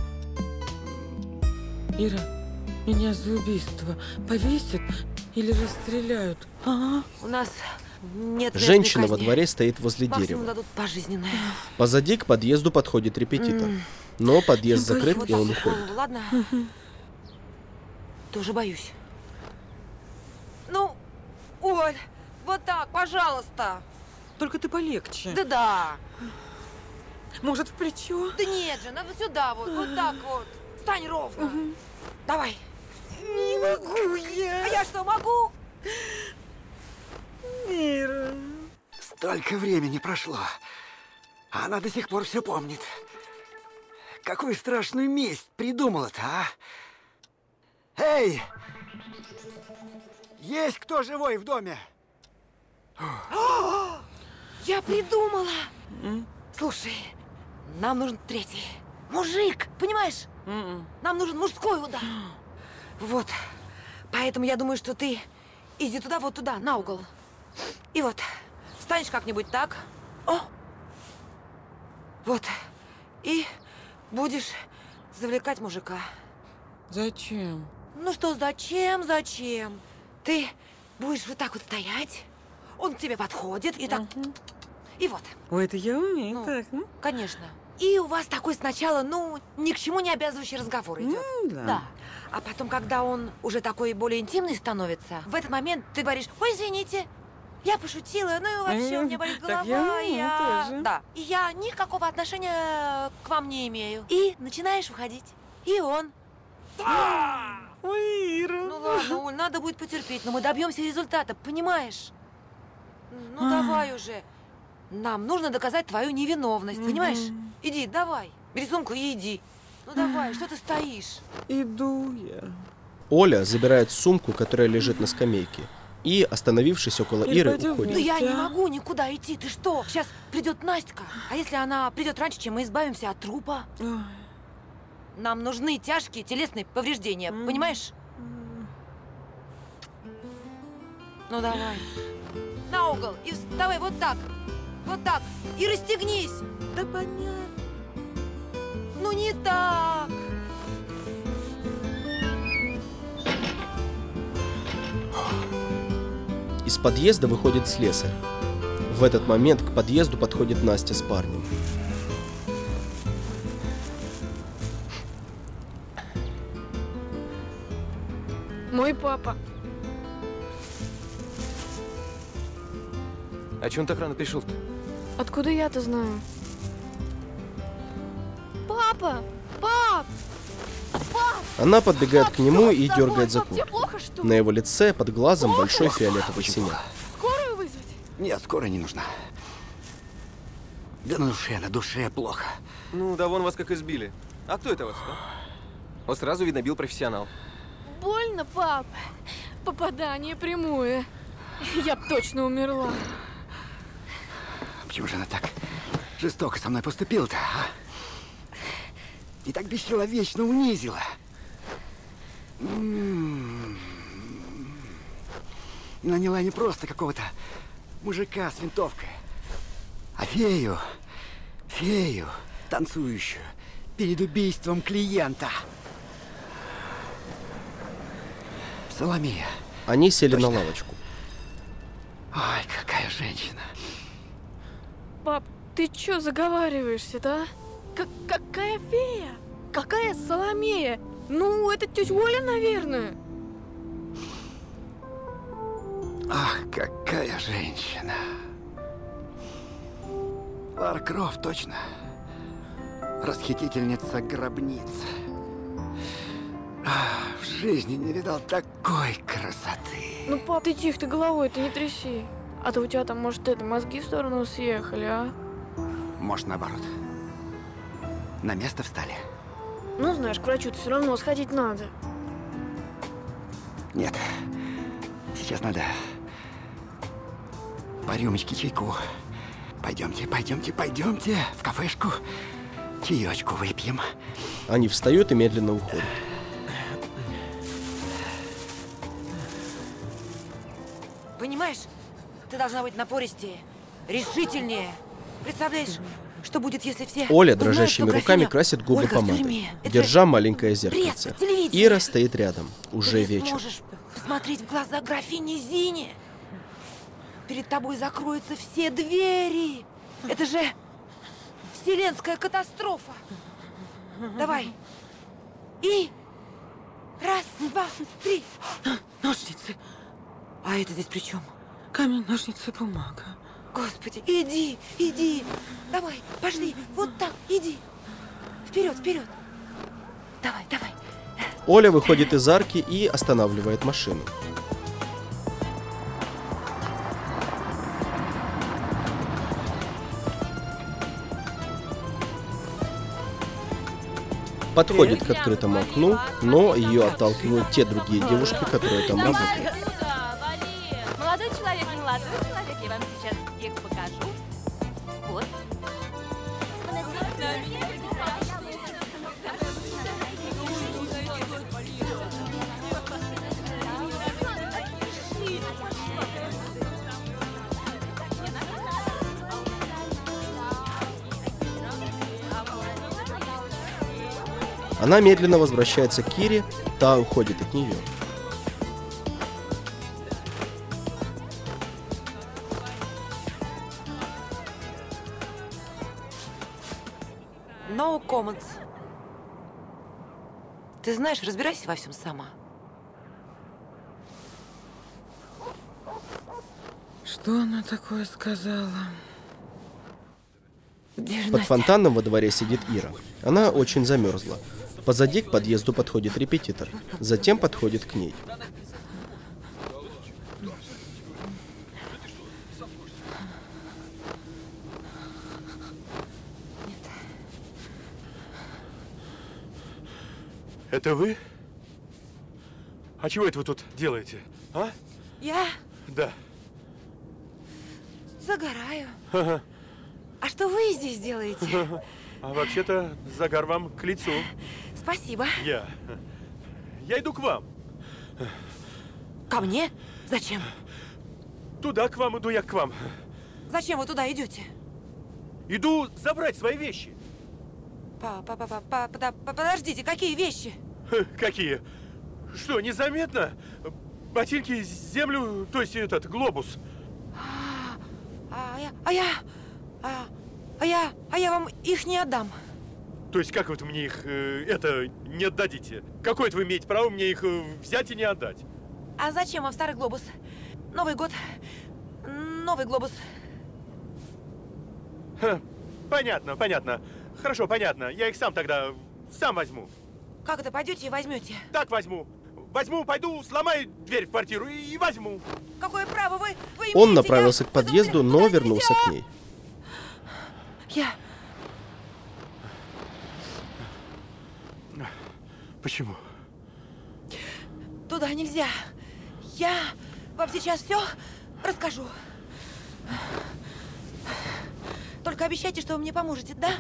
Ира, меня за убийство повесят или расстреляют? Ага. У нас нет смертной Женщина во казни. дворе стоит возле Максимум дерева. дадут пожизненное. Позади к подъезду подходит репетитор. Но подъезд Я закрыт, Вот и так он вот уходит. голову, ладно? Тоже боюсь. Ну, Оль, вот так, пожалуйста. Только ты полегче. Да-да. Может, в плечо? Да нет же, надо сюда вот, вот так вот. Стань ровно. Давай. Не могу я. А я что, могу? Ира. Столько времени прошло, а она до сих пор все помнит. Какую страшную месть придумала-то, а? Эй! Есть кто живой в доме? Я придумала. М? Слушай, нам нужен третий. Мужик, понимаешь? М-м. Нам нужен мужской удар. Вот. Поэтому я думаю, что ты иди туда, вот туда, на угол. И вот, встанешь как-нибудь так. О! Вот. И будешь завлекать мужика. Зачем? Ну что, зачем, зачем? Ты будешь вот так вот стоять, он к тебе подходит и так... И вот. Ой, это я умею Ну, так. м? Конечно. И у вас такой сначала, ну, ни к чему не обязывающий разговор идет. М, да. Да. А потом, когда он уже такой более интимный становится, в этот момент ты говоришь: ой, извините, я пошутила, ну и вообще у меня болит Так голова, я умею я... тоже. Да. И я никакого отношения к вам не имею. И начинаешь уходить. И он. Ой, Ира. Ну ладно, Оль, надо будет потерпеть, но мы добьемся результата, понимаешь? Ну А. давай уже. Нам нужно доказать твою невиновность, понимаешь? Иди, давай. Бери сумку и иди. Ну давай, что ты стоишь? Иду я. Оля забирает сумку, которая лежит на скамейке, и, остановившись около Ир, Иры, пойдем Ну уходит. я не Нельзя. могу никуда идти, ты что? Сейчас придет Настя. А если она придет раньше, чем мы избавимся от трупа? Ой. Нам нужны тяжкие телесные повреждения, М. понимаешь? Ну давай. На угол и вставай вот так. Вот так. И расстегнись. Да понятно. Ну не так. Из подъезда выходит слесарь. В этот момент к подъезду подходит Настя с парнем. Мой папа. А че он так рано пришел-то? Откуда я-то знаю? Папа! Пап! Она подбегает к нему и Что с тобой? дергает за Пап, тебе куртку. плохо, что На ли? его лице под глазом большой Плохо, фиолетовый очень синяк. плохо. Скорую вызвать? Нет, скоро не нужна. Да на душе, на душе плохо. Ну, да вон вас как избили. А кто это вас? а? Вот сразу видно, бил профессионал. Больно, пап. Попадание прямое. Я б точно умерла. Почему же она так жестоко со мной поступила-то, а? И так бесчеловечно унизила. М-м-м. И наняла не просто какого-то мужика с винтовкой, а фею, фею, танцующую перед убийством клиента. Соломея. Они сели Точно. на лавочку. Ой, какая женщина. Пап, ты чё заговариваешься-то, а? Как какая фея? Какая Соломея? Ну, это тетя Оля, наверное. Ах, какая женщина. Лара Крофт, точно. Расхитительница гробниц. Ах, в жизни не видал такой красоты. Ну, пап, ты тихо, ты головой-то не тряси. А то у тебя там, может, это, мозги в сторону съехали, а? Может, наоборот. На место встали? Ну, знаешь, к врачу-то все равно сходить надо. Нет. Сейчас надо по рюмочке чайку. Пойдемте, пойдемте, пойдемте в кафешку. Чаечку выпьем. Они встают и медленно уходят. Понимаешь, ты должна быть напористее, решительнее. Представляешь, что будет, если все Оля узнают, дрожащими что руками графиня красит губы Ольга в помадой, тюрьме? Это держа маленькое бред зеркальце. по телевидению. Ира стоит рядом. Уже Ты не вечер. сможешь посмотреть в глаза графине Зине. Перед тобой закроются все двери. Это же вселенская катастрофа. Давай. И раз, два, три. Ножницы. А это здесь при чем? Камень, ножницы, бумага. Господи, иди, иди. Давай, пошли. Вот так, иди. Вперед, вперед. Давай, давай. Оля выходит из арки и останавливает машину. Подходит к открытому окну, но ее отталкивают те другие девушки, которые там работают. Молодой человек, молодой человек, я вам сейчас всех покажу. Вот. Она медленно возвращается к Кире, та уходит от нее. No comments. Ты знаешь, разбирайся во всем сама. Что она такое сказала? Где же Под Настя? фонтаном во дворе сидит Ира. Она очень замерзла. Позади к подъезду подходит репетитор. Затем подходит к ней. Это вы? А чего это вы тут делаете, а? Я Да. загораю. Ага. А что вы здесь делаете? А вообще-то загар вам к лицу. Спасибо. Я. Я иду к вам. Ко мне? Зачем? Туда к вам иду, я к вам. Зачем вы туда идете? Иду забрать свои вещи. Па -па -па -па -па -па -па Подождите, какие вещи? Ха, какие? Что, незаметно? Ботинки, землю, то есть этот глобус. А, а я, а я, а, а я, а я вам их не отдам. То есть как вот мне их, э, это, не отдадите? Какое это вы имеете право мне их э, взять и не отдать? А зачем вам старый глобус? Новый год, новый глобус. Ха, понятно, понятно. Хорошо, понятно. Я их сам тогда сам возьму. Как это, пойдете и возьмете? Так возьму. Возьму, пойду, сломаю дверь в квартиру и, и возьму. Какое право вы, вы Он имеете? направился Я- к подъезду, но вернулся к ней. Я... Почему? Туда нельзя. Я вам сейчас все расскажу. Только обещайте, что вы мне поможете, да?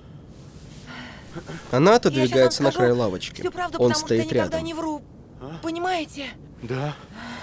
Она Я отодвигается щас на вам край скажу лавочки. всю правду, Он потому что я стоит никогда рядом. не вру. Понимаете? Да.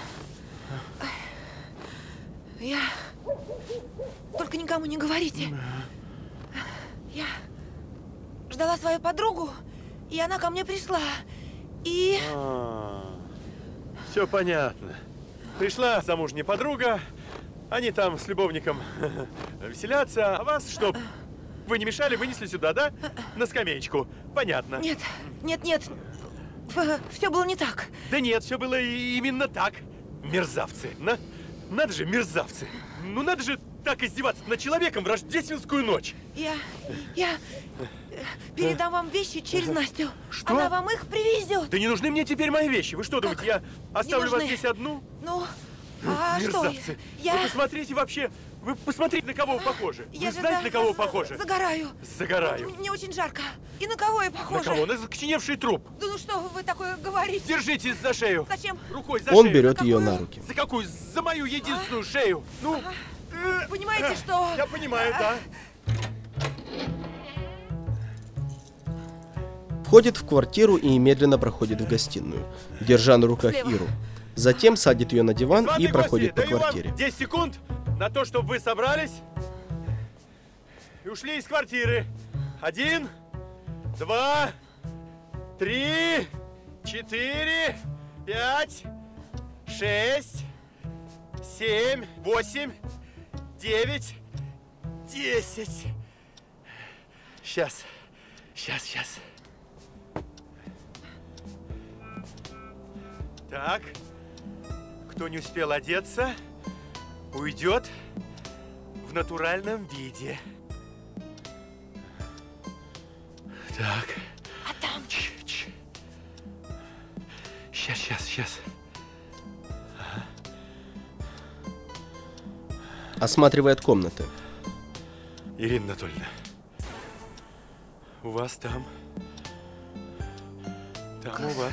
Я... Только никому не говорите. Я ждала свою подругу, и она ко мне пришла. И... Все понятно. Пришла замужняя подруга, они там с любовником веселятся, а вас, чтоб вы не мешали, вынесли сюда, да? На скамеечку. Понятно. Нет, нет, нет. Все было не так. Да нет, все было именно так. Мерзавцы. На, надо же, мерзавцы. Ну надо же так издеваться над человеком в рождественскую ночь. Я, я передам вам вещи через Настю. Что? Она вам их привезет. Да не нужны мне теперь мои вещи. Вы что, думаете, я оставлю вас здесь одну? Ну, а мерзавцы. что? Я... Вы посмотрите вообще, вы посмотрите, на кого вы похожи. Я вы знаете, за... на кого вы похожи? Загораю. Загораю. Мне очень жарко. И на кого я похожа? На кого? На закоченевший труп. Да ну что вы такое говорите? Держитесь за шею. Зачем? Рукой за Он шею. берет ее на руки. За какую? За мою единственную а? шею. Ну, ага. Понимаете, что... Я понимаю, да. Входит в квартиру и медленно проходит в гостиную, держа на руках Слева. Иру. Затем садит ее на диван Званые и проходит гости, по даю квартире. вам десять секунд на то, чтобы вы собрались и ушли из квартиры. Один, два, три, четыре, пять, шесть, семь, восемь, девять, десять. Сейчас, сейчас, сейчас. Так, кто не успел одеться, уйдет в натуральном виде. Так. А там? Ч-ч. Сейчас, сейчас, сейчас. Ага. Осматривает комнаты. Ирина Анатольевна, у вас там, там Господи. У вас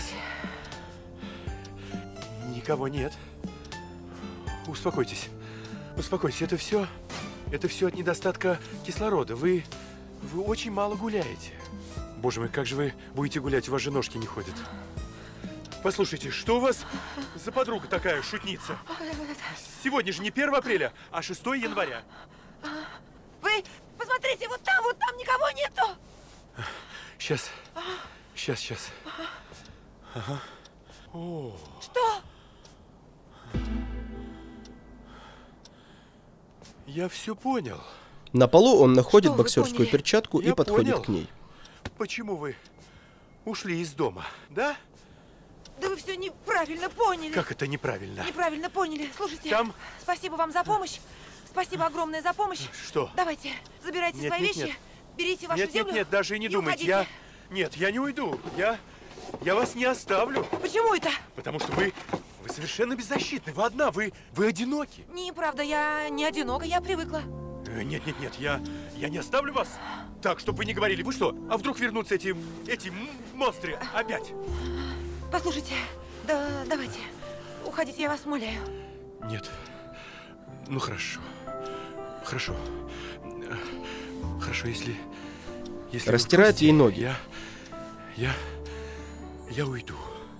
никого нет. Успокойтесь, успокойтесь. Это все, это все от недостатка кислорода. Вы, вы очень мало гуляете. Боже мой, как же вы будете гулять? У вас же ножки не ходят. Послушайте, что у вас за подруга такая шутница? Сегодня же не первое апреля, а шестое января. Вы посмотрите, вот там, вот там никого нету. Сейчас, сейчас, сейчас. Ага. О. Что? Я все понял. На полу он находит Что боксерскую перчатку Я и подходит понял. к ней. Почему вы ушли из дома, да? Да вы все неправильно поняли. Как это неправильно? Неправильно поняли. Слушайте, Там... спасибо вам за помощь. Спасибо огромное за помощь. Что? Давайте, забирайте нет, свои нет, вещи, нет. берите вашу нет, землю. Нет, нет, даже и не и думайте. уходите. Я... Нет, я не уйду. Я... Я вас не оставлю. Почему это? Потому что вы... Вы совершенно беззащитны. Вы одна, вы... Вы одиноки. Неправда, я не одинока, я привыкла. Нет, нет, нет, я... Я не оставлю вас. Так, чтобы вы не говорили. Вы что, а вдруг вернутся эти... Эти монстры опять? Послушайте, да давайте. Уходите, я вас умоляю. Нет. Ну, хорошо. Хорошо. Хорошо, если... если Растирает ей ноги. Я... Я... Я уйду.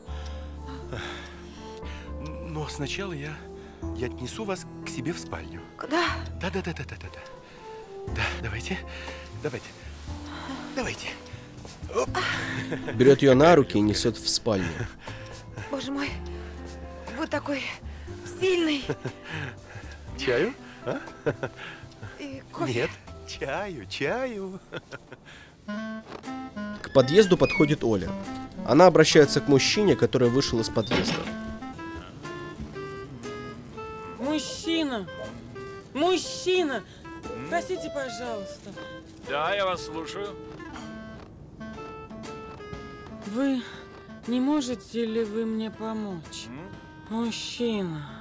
Но сначала я... Я отнесу вас к себе в спальню. Куда? Да-да-да-да-да-да. Да, давайте. Давайте. Давайте. Оп. Берет ее на руки и несет в спальню. Боже мой, вы такой сильный. Чаю? А? И кофе. Нет, чаю, чаю. К подъезду подходит Оля. Она обращается к мужчине, который вышел из подъезда. Мужчина! Мужчина! Простите, пожалуйста. Да, я вас слушаю. Вы не можете ли вы мне помочь? М? Мужчина.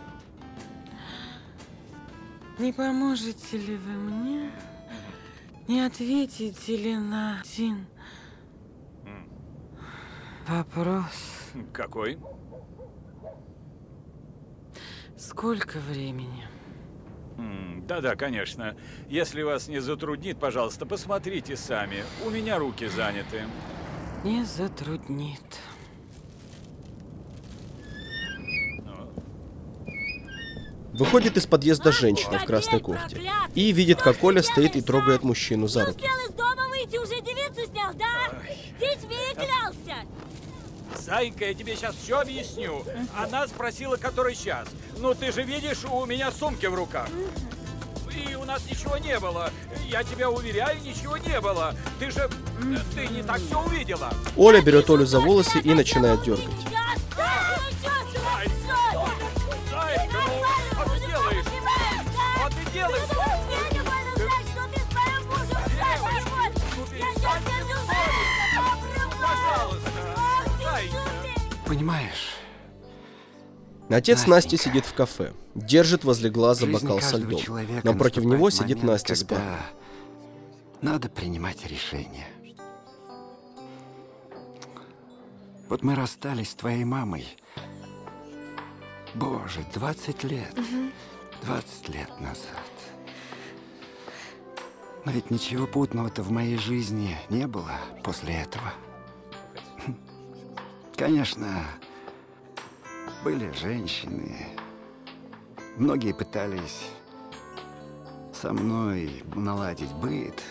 Не поможете ли вы мне? Не ответите ли на один М? вопрос? Какой? Сколько времени? Да-да, конечно. Если вас не затруднит, пожалуйста, посмотрите сами. У меня руки заняты. Не затруднит. Выходит из подъезда женщина в красной кофте и видит, как Оля стоит и трогает мужчину за руки. Успел из дома выйти, уже девицу снял, да? Детьми клялся. Зайка, я тебе сейчас все объясню. Она спросила, который час. Ну, ты же видишь, у меня сумки в руках. И у нас ничего не было. Я тебя уверяю, ничего не было. Ты же... Ты не так все увидела. Оля берет Олю за волосы и начинает дергать. Зайка, ну, что ты делаешь? Что ты делаешь? Понимаешь? Отец Настенька. Насти сидит в кафе, держит возле глаза В жизни бокал со каждого льдом. человека Напротив него наступает сидит момент, Настя с когда папой. надо принимать решение. Вот мы расстались с твоей мамой. Боже, двадцать лет. двадцать лет назад. Но ведь ничего путного-то в моей жизни не было после этого. Конечно, были женщины. Многие пытались со мной наладить быт.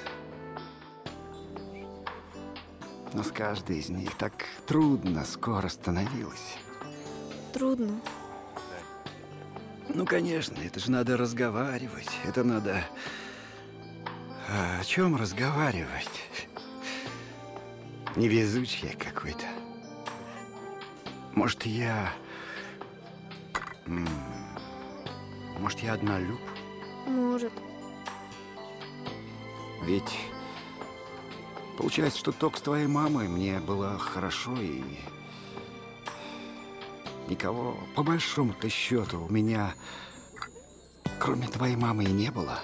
Но с каждой из них так трудно скоро становилось. Трудно. Ну, конечно, это же надо разговаривать. Это надо... А о чем разговаривать? Невезучий я какой-то. Может, я... М, Может, я однолюб? Может. Ведь получается, что только с твоей мамой мне было хорошо, и никого, по большому-то счету, у меня, кроме твоей мамы, и не было.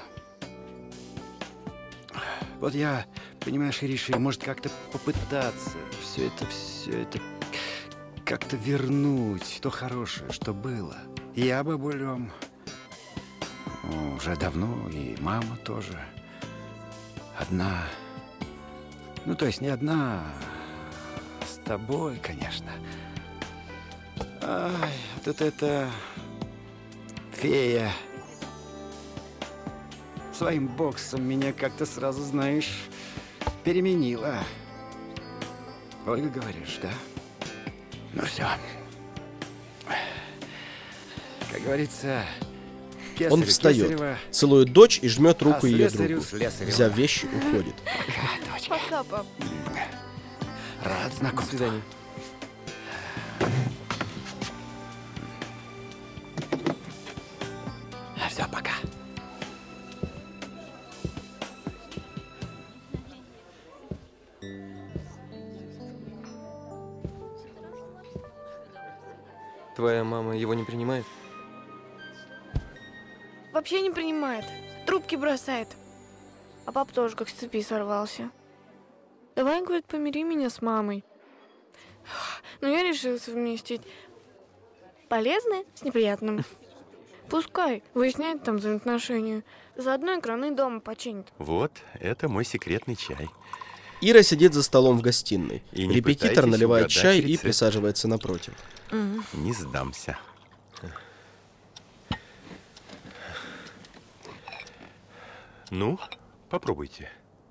Вот я, понимаешь, и решил, может, как-то попытаться все это, все это как-то вернуть, то хорошее, что было. Я бабулем ну, уже давно, и мама тоже. Одна. Ну, то есть не одна, а с тобой, конечно. Ай, тут это фея своим боксом меня как-то сразу, знаешь, переменила. Ольга, говоришь, да? Ну все. Как говорится, кесарю Он встает, кесарева, целует дочь и жмет руку а ее слесарю другу. слесарева. Взяв вещи, уходит. Пока, дочка. Пока, пап. Рад знакомству. До свидания. Все, пока. Твоя мама его не принимает? Вообще не принимает. Трубки бросает. А пап тоже как с цепи сорвался. Давай, говорит, помири меня с мамой. Но я решила совместить полезное с неприятным. Пускай выясняет там взаимоотношения. Заодно и краны дома починит. Вот, это мой секретный чай. Ира сидит за столом в гостиной. И не Репетитор пытайтесь наливает угадать чай и рецепт. присаживается напротив. Не сдамся. Ну, попробуйте.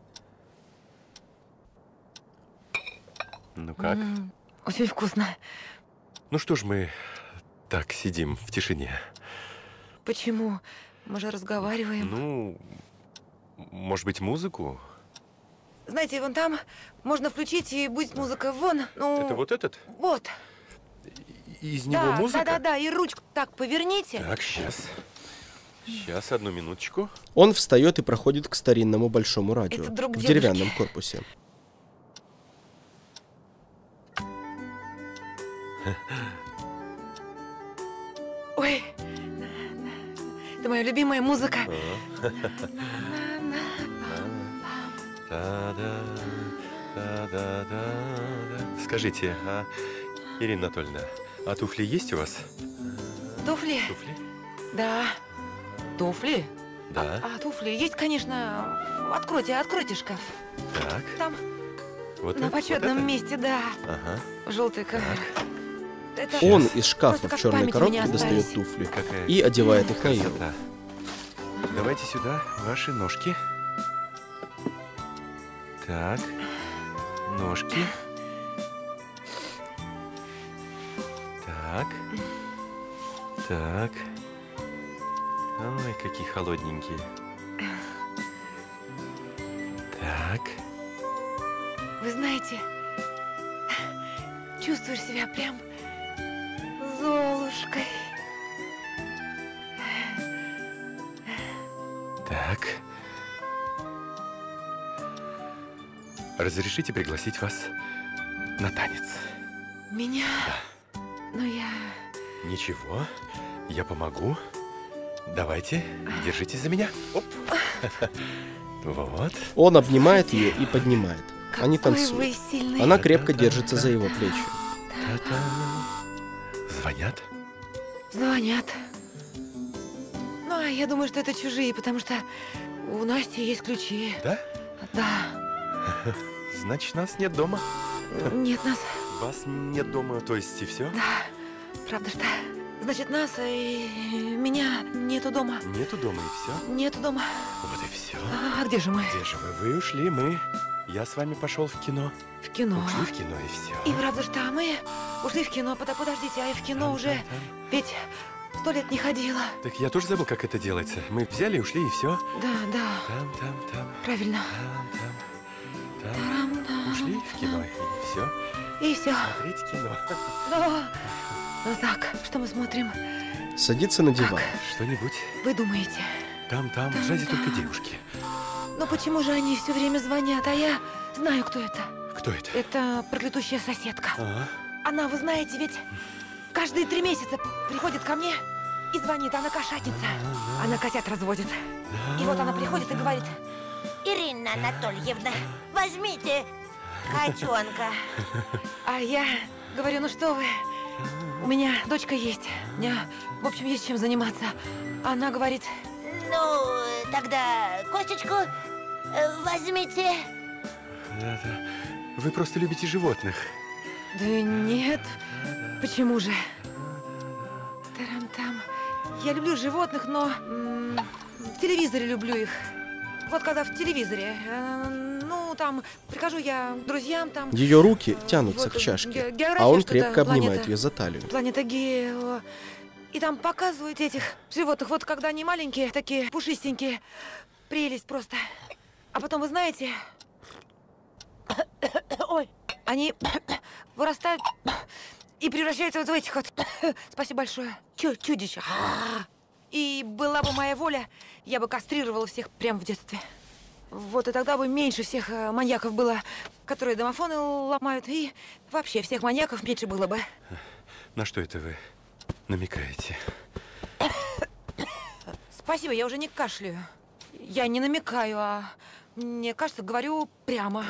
Ну как? М, Очень вкусно. Ну что ж мы так сидим в тишине? Почему? Мы же разговариваем. Ну, может быть, музыку? Знаете, вон там можно включить, и будет музыка. Вон, ну... Это вот этот? Вот. Из него Да, музыка? да, да, да. И ручку так поверните. Так, сейчас. Сейчас, одну минуточку. Он встает и проходит к старинному большому радио Это друг в дедушки. деревянном корпусе. Ой, это моя любимая музыка. Да-да, да-да-да-да. Скажите, а, Ирина Анатольевна, а туфли есть у вас? Туфли? Туфли? Да. Туфли? Да. А туфли есть, конечно. Откройте, откройте шкаф. Так. Там, Вот на это, почетном вот это? месте, да. Ага. Желтый ковер. Это Он из шкафа просто в как черной память у коробке меня достает остались. туфли Какая и одевает их на Иру. красота. Давайте сюда ваши ножки. Так, ножки. Так. Так. Ой, какие холодненькие. Так. Вы знаете, чувствуешь себя прям Золушкой. Так. Разрешите пригласить вас на танец? Меня? Да. Ну, я... Ничего, я помогу. Давайте, держитесь за меня. Оп. Вот. Он обнимает ее и поднимает. Они Какой танцуют. вы сильный. Она крепко держится за его плечи. Звонят? Звонят. Ну, а я думаю, что это чужие, потому что у Насти есть ключи. Да? Да. Значит, нас нет дома. Нет нас. Вас нет дома, то есть и все? Да. Правда что? Значит, нас и меня нету дома. Нету дома и все? Нету дома. Вот и все. А где же мы? Где же вы? Вы ушли, мы. Я с вами пошел в кино. В кино. Ушли в кино и все. И правда что? Мы ушли в кино. Пода- Подождите, а я в кино Там, уже там, там. ведь сто лет не ходила. Так я тоже забыл, как это делается. Мы взяли, ушли и все. Да, да. Там, там, там. Правильно. Там, там. Тарам, Там. Ушли в кино и все. И все. Смотреть кино. Ну, ну так, что мы смотрим? Садится на диван. Что-нибудь. Вы думаете? Там, там, в джазе только девушки. Ну почему же они все время звонят, а я знаю, кто это? Кто это? Это проклятущая соседка. А? Она, вы знаете, ведь каждые три месяца приходит ко мне и звонит. Она кошатница. Она котят разводит. И вот она приходит и говорит: Ирина Анатольевна, возьмите котенка. А я говорю: ну что вы, у меня дочка есть. У меня, в общем, есть чем заниматься. Она говорит: Ну, тогда Костечку э, возьмите. Да, да. Вы просто любите животных. да нет, почему же? Тарам-там. Я люблю животных, но м, в телевизоре люблю их. Вот когда в телевизоре, э, ну там прихожу я к друзьям, там. Ее руки тянутся вот, к чашке, ге- география а он что-то, крепко обнимает планета. ее за талию. Планета Гео. И там показывают этих животных, вот когда они маленькие, такие пушистенькие. Прелесть просто. А потом, вы знаете, ой, они вырастают и превращаются вот в этих вот, спасибо большое, чу чудища. И была бы моя воля, я бы кастрировала всех прямо в детстве. Вот, и тогда бы меньше всех э, маньяков было, которые домофоны ломают, и вообще всех маньяков меньше было бы. На что это вы намекаете? Спасибо, я уже не кашляю. Я не намекаю, а мне кажется, говорю прямо.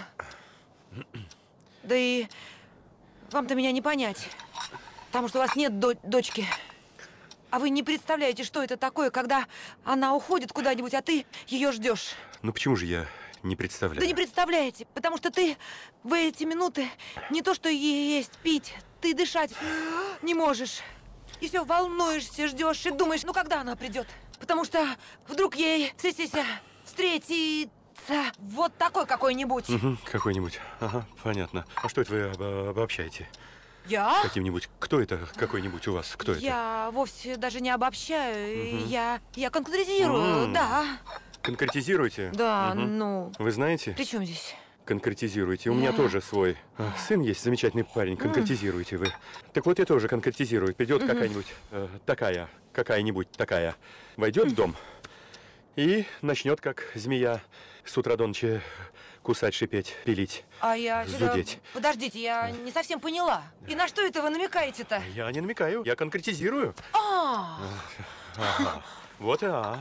Да и вам-то меня не понять, потому что у вас нет до дочки. А вы не представляете, что это такое, когда она уходит куда-нибудь, а ты ее ждешь. Ну почему же я не представляю? Да не представляете, потому что ты в эти минуты не то что есть, пить, ты дышать не можешь. И все, волнуешься, ждешь и думаешь, ну когда она придет? Потому что вдруг ей встретится, встретится вот такой какой-нибудь. Угу, какой-нибудь. Ага, понятно. А что это вы обо- обобщаете? Я? Каким-нибудь. Кто это какой-нибудь у вас? Кто это? Я вовсе даже не обобщаю. Мгм. Я, я конкретизирую, М. да. Конкретизируете? Да, Мгм. ну. Вы знаете? При чем здесь? Конкретизируете. У меня Я- тоже свой э, сын есть, замечательный парень. Конкретизируете вы. Так вот я тоже конкретизирую. Придет Мгм. какая-нибудь э, такая, какая-нибудь такая, войдет в дом и начнет, как змея, с утра до ночи кусать, шипеть, пилить, А я что-то- зудеть. Подождите, я не совсем поняла. И на что это вы намекаете-то? Я не намекаю, я конкретизирую. А, Ага. Вот и а.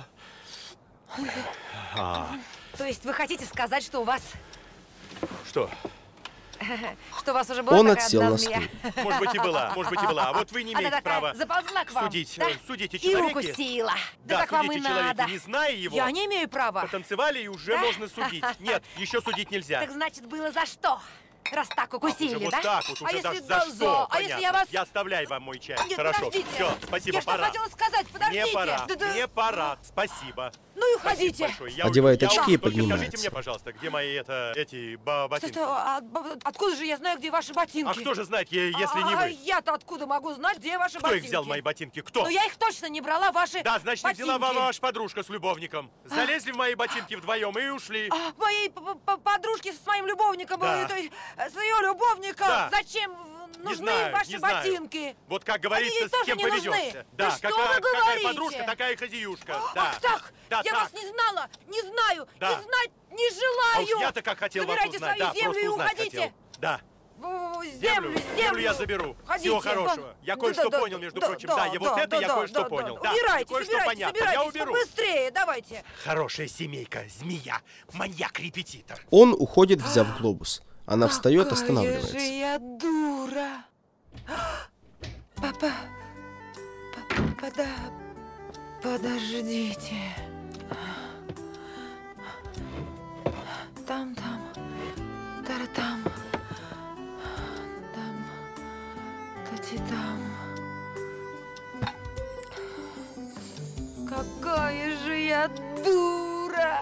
А. то есть вы хотите сказать, что у вас, Что? что у вас уже была Он такая отсел одна на змея? стул. Может быть и была, может быть и была. А вот вы не Она имеете такая права заползла к вам, судить, да? э, судите И человеке. укусила. Да, Да, так вам и судите человеке, надо. не зная его. Я не имею права. Потанцевали и уже Да? можно судить. Нет, еще судить нельзя. Так значит, было за что? Раз так укусили, Уже да? вот так вот, а уже если за, за за- что? А если я Понятно. вас... Я оставляю вам мой чай. Нет, Хорошо. подождите. Все, спасибо, Я что пора. хотела сказать, подождите. Мне пора, Да-да. мне пора. Спасибо. Ну и уходите. Я Одевает я очки и только скажите поднимается. мне, пожалуйста, где мои это, эти ба- ботинки? Что, а, б- откуда же я знаю, где ваши ботинки? А кто же знает, е- если не А вы? я-то откуда могу знать, где ваши Кто ботинки? их взял, мои ботинки? Кто? Ну я их точно не брала, ваши Да, значит, их взяла ботинки. ваша подружка с любовником. Залезли в мои ботинки вдвоем и ушли. А, моей п- п- подружки со своим любовником, Да. э, то есть, э, с ее любовником. Да. Зачем Не нужны знаю, ваши не знаю. ботинки? Вот как говорится, Они с тоже кем не нужны. поведешься. Да Да, что какая, вы какая говорите? подружка, такая хозяюшка. Ах Да. так, Да, я так. вас не знала, не знаю, Да. и знать не А желаю. уж я-то как хотел вас Забирайте узнать. свою Да, землю просто и узнать уходите. хотел. Да. В- Землю, Землю, землю, землю я заберу. Ходите. Всего хорошего. Я Да, кое-что да, понял, да, между да, прочим. да, Да, я вот да, это я да, кое-что да, понял. да. Да, Убирайте, кое-что собирайте, понятно. собирайтесь, Я уберу. побыстрее, давайте. Хорошая семейка, змея, маньяк-репетитор. Он уходит, взяв глобус. Она встает, Какая останавливается. же я дура. Папа, папа, пода, подождите. Там, там, тара-там, там, тати там. Какая же я дура!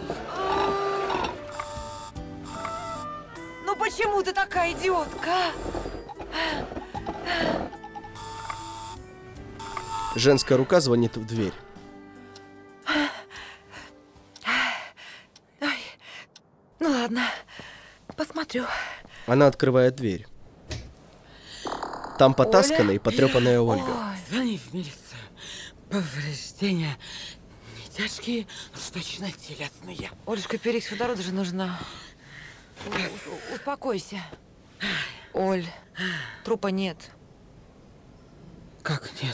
Ну почему ты такая идиотка? а? Женская рука звонит в дверь. Ой, ну ладно, посмотрю. Она открывает дверь. Там потасканная и потрепанная Ольга. Ой, звони в милицию. Повреждения не тяжкие, но уж точно телесные. Олечка, перекись водорода же нужна. У- у- Успокойся. Оль, трупа нет. Как нет?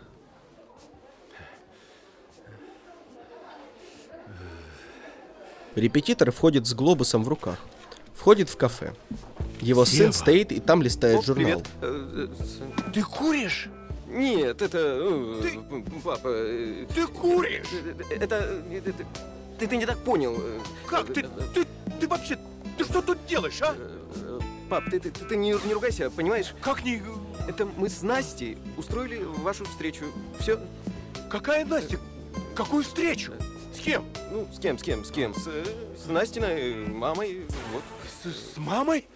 Репетитор входит с глобусом в руках. Входит в кафе. Его сын Ева. стоит и там листает О, журнал. привет. Э, э, Ты куришь? Нет, это... э, п- папа... э, Ты куришь? э, Это... э, это- Ты, ты не так понял. э, Как ты, ты, ты вообще, ты что тут делаешь, а? э, Пап, ты, ты, ты не, не ругайся, понимаешь? Как не... Это мы с Настей устроили вашу встречу. Все. Какая Настя? Какую встречу? С кем? Ну, с кем, с кем, с кем? С, э, с Настиной э, мамой, вот. С, с мамой?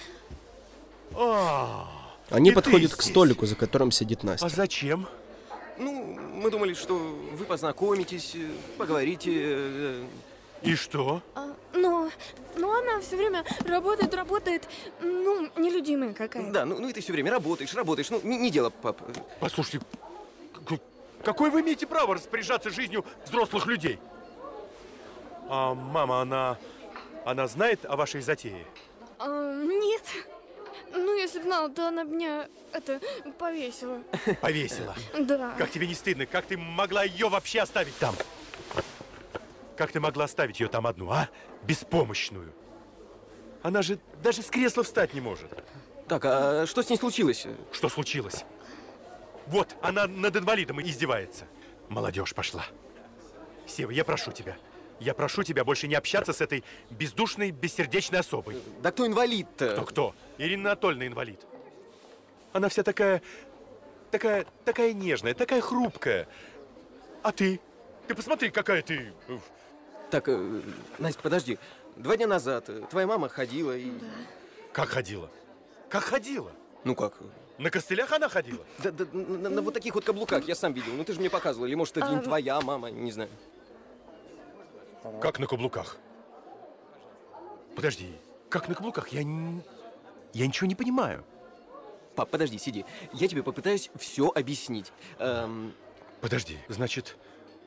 А, Они и ты подходят к здесь. столику, за которым сидит А Настя. зачем? Ну, мы думали, что вы познакомитесь, э, поговорите. э, И что? А, ну, ну она все время работает, работает. Ну, нелюдимая какая-то. Да, ну, ну и ты все время работаешь, работаешь. Ну, не, не дело, пап. Послушайте, к- какое вы имеете право распоряжаться жизнью взрослых людей? А мама, она... Она знает о вашей затее? А, нет. Ну, если бы знала, то она бы меня, это, повесила. Повесила. Да. Как тебе не стыдно? Как ты могла ее вообще оставить там? Как ты могла оставить ее там одну, а? Беспомощную. Она же даже с кресла встать не может. Так, а что с ней случилось? Что случилось? Вот, она над инвалидом издевается. Молодежь пошла. Сева, я прошу тебя. Я прошу тебя больше не общаться с этой бездушной, бессердечной особой. Да кто инвалид-то? Кто-кто? Ирина Анатольевна инвалид. Она вся такая, такая, такая нежная, такая хрупкая. А ты? Ты посмотри, какая ты. Так, э, Настя, подожди. Два дня назад э, твоя мама ходила и... Как ходила? Как ходила? Ну как? На костылях она ходила? Да, да, на, на- на вот таких вот каблуках, я сам видел. Ну ты же мне показывал. Или может это не А, твоя мама, не знаю. Как на каблуках? Подожди, как на каблуках? Я, не- я ничего не понимаю. Пап, подожди, сиди. Я тебе попытаюсь все объяснить. Эм, Подожди, значит,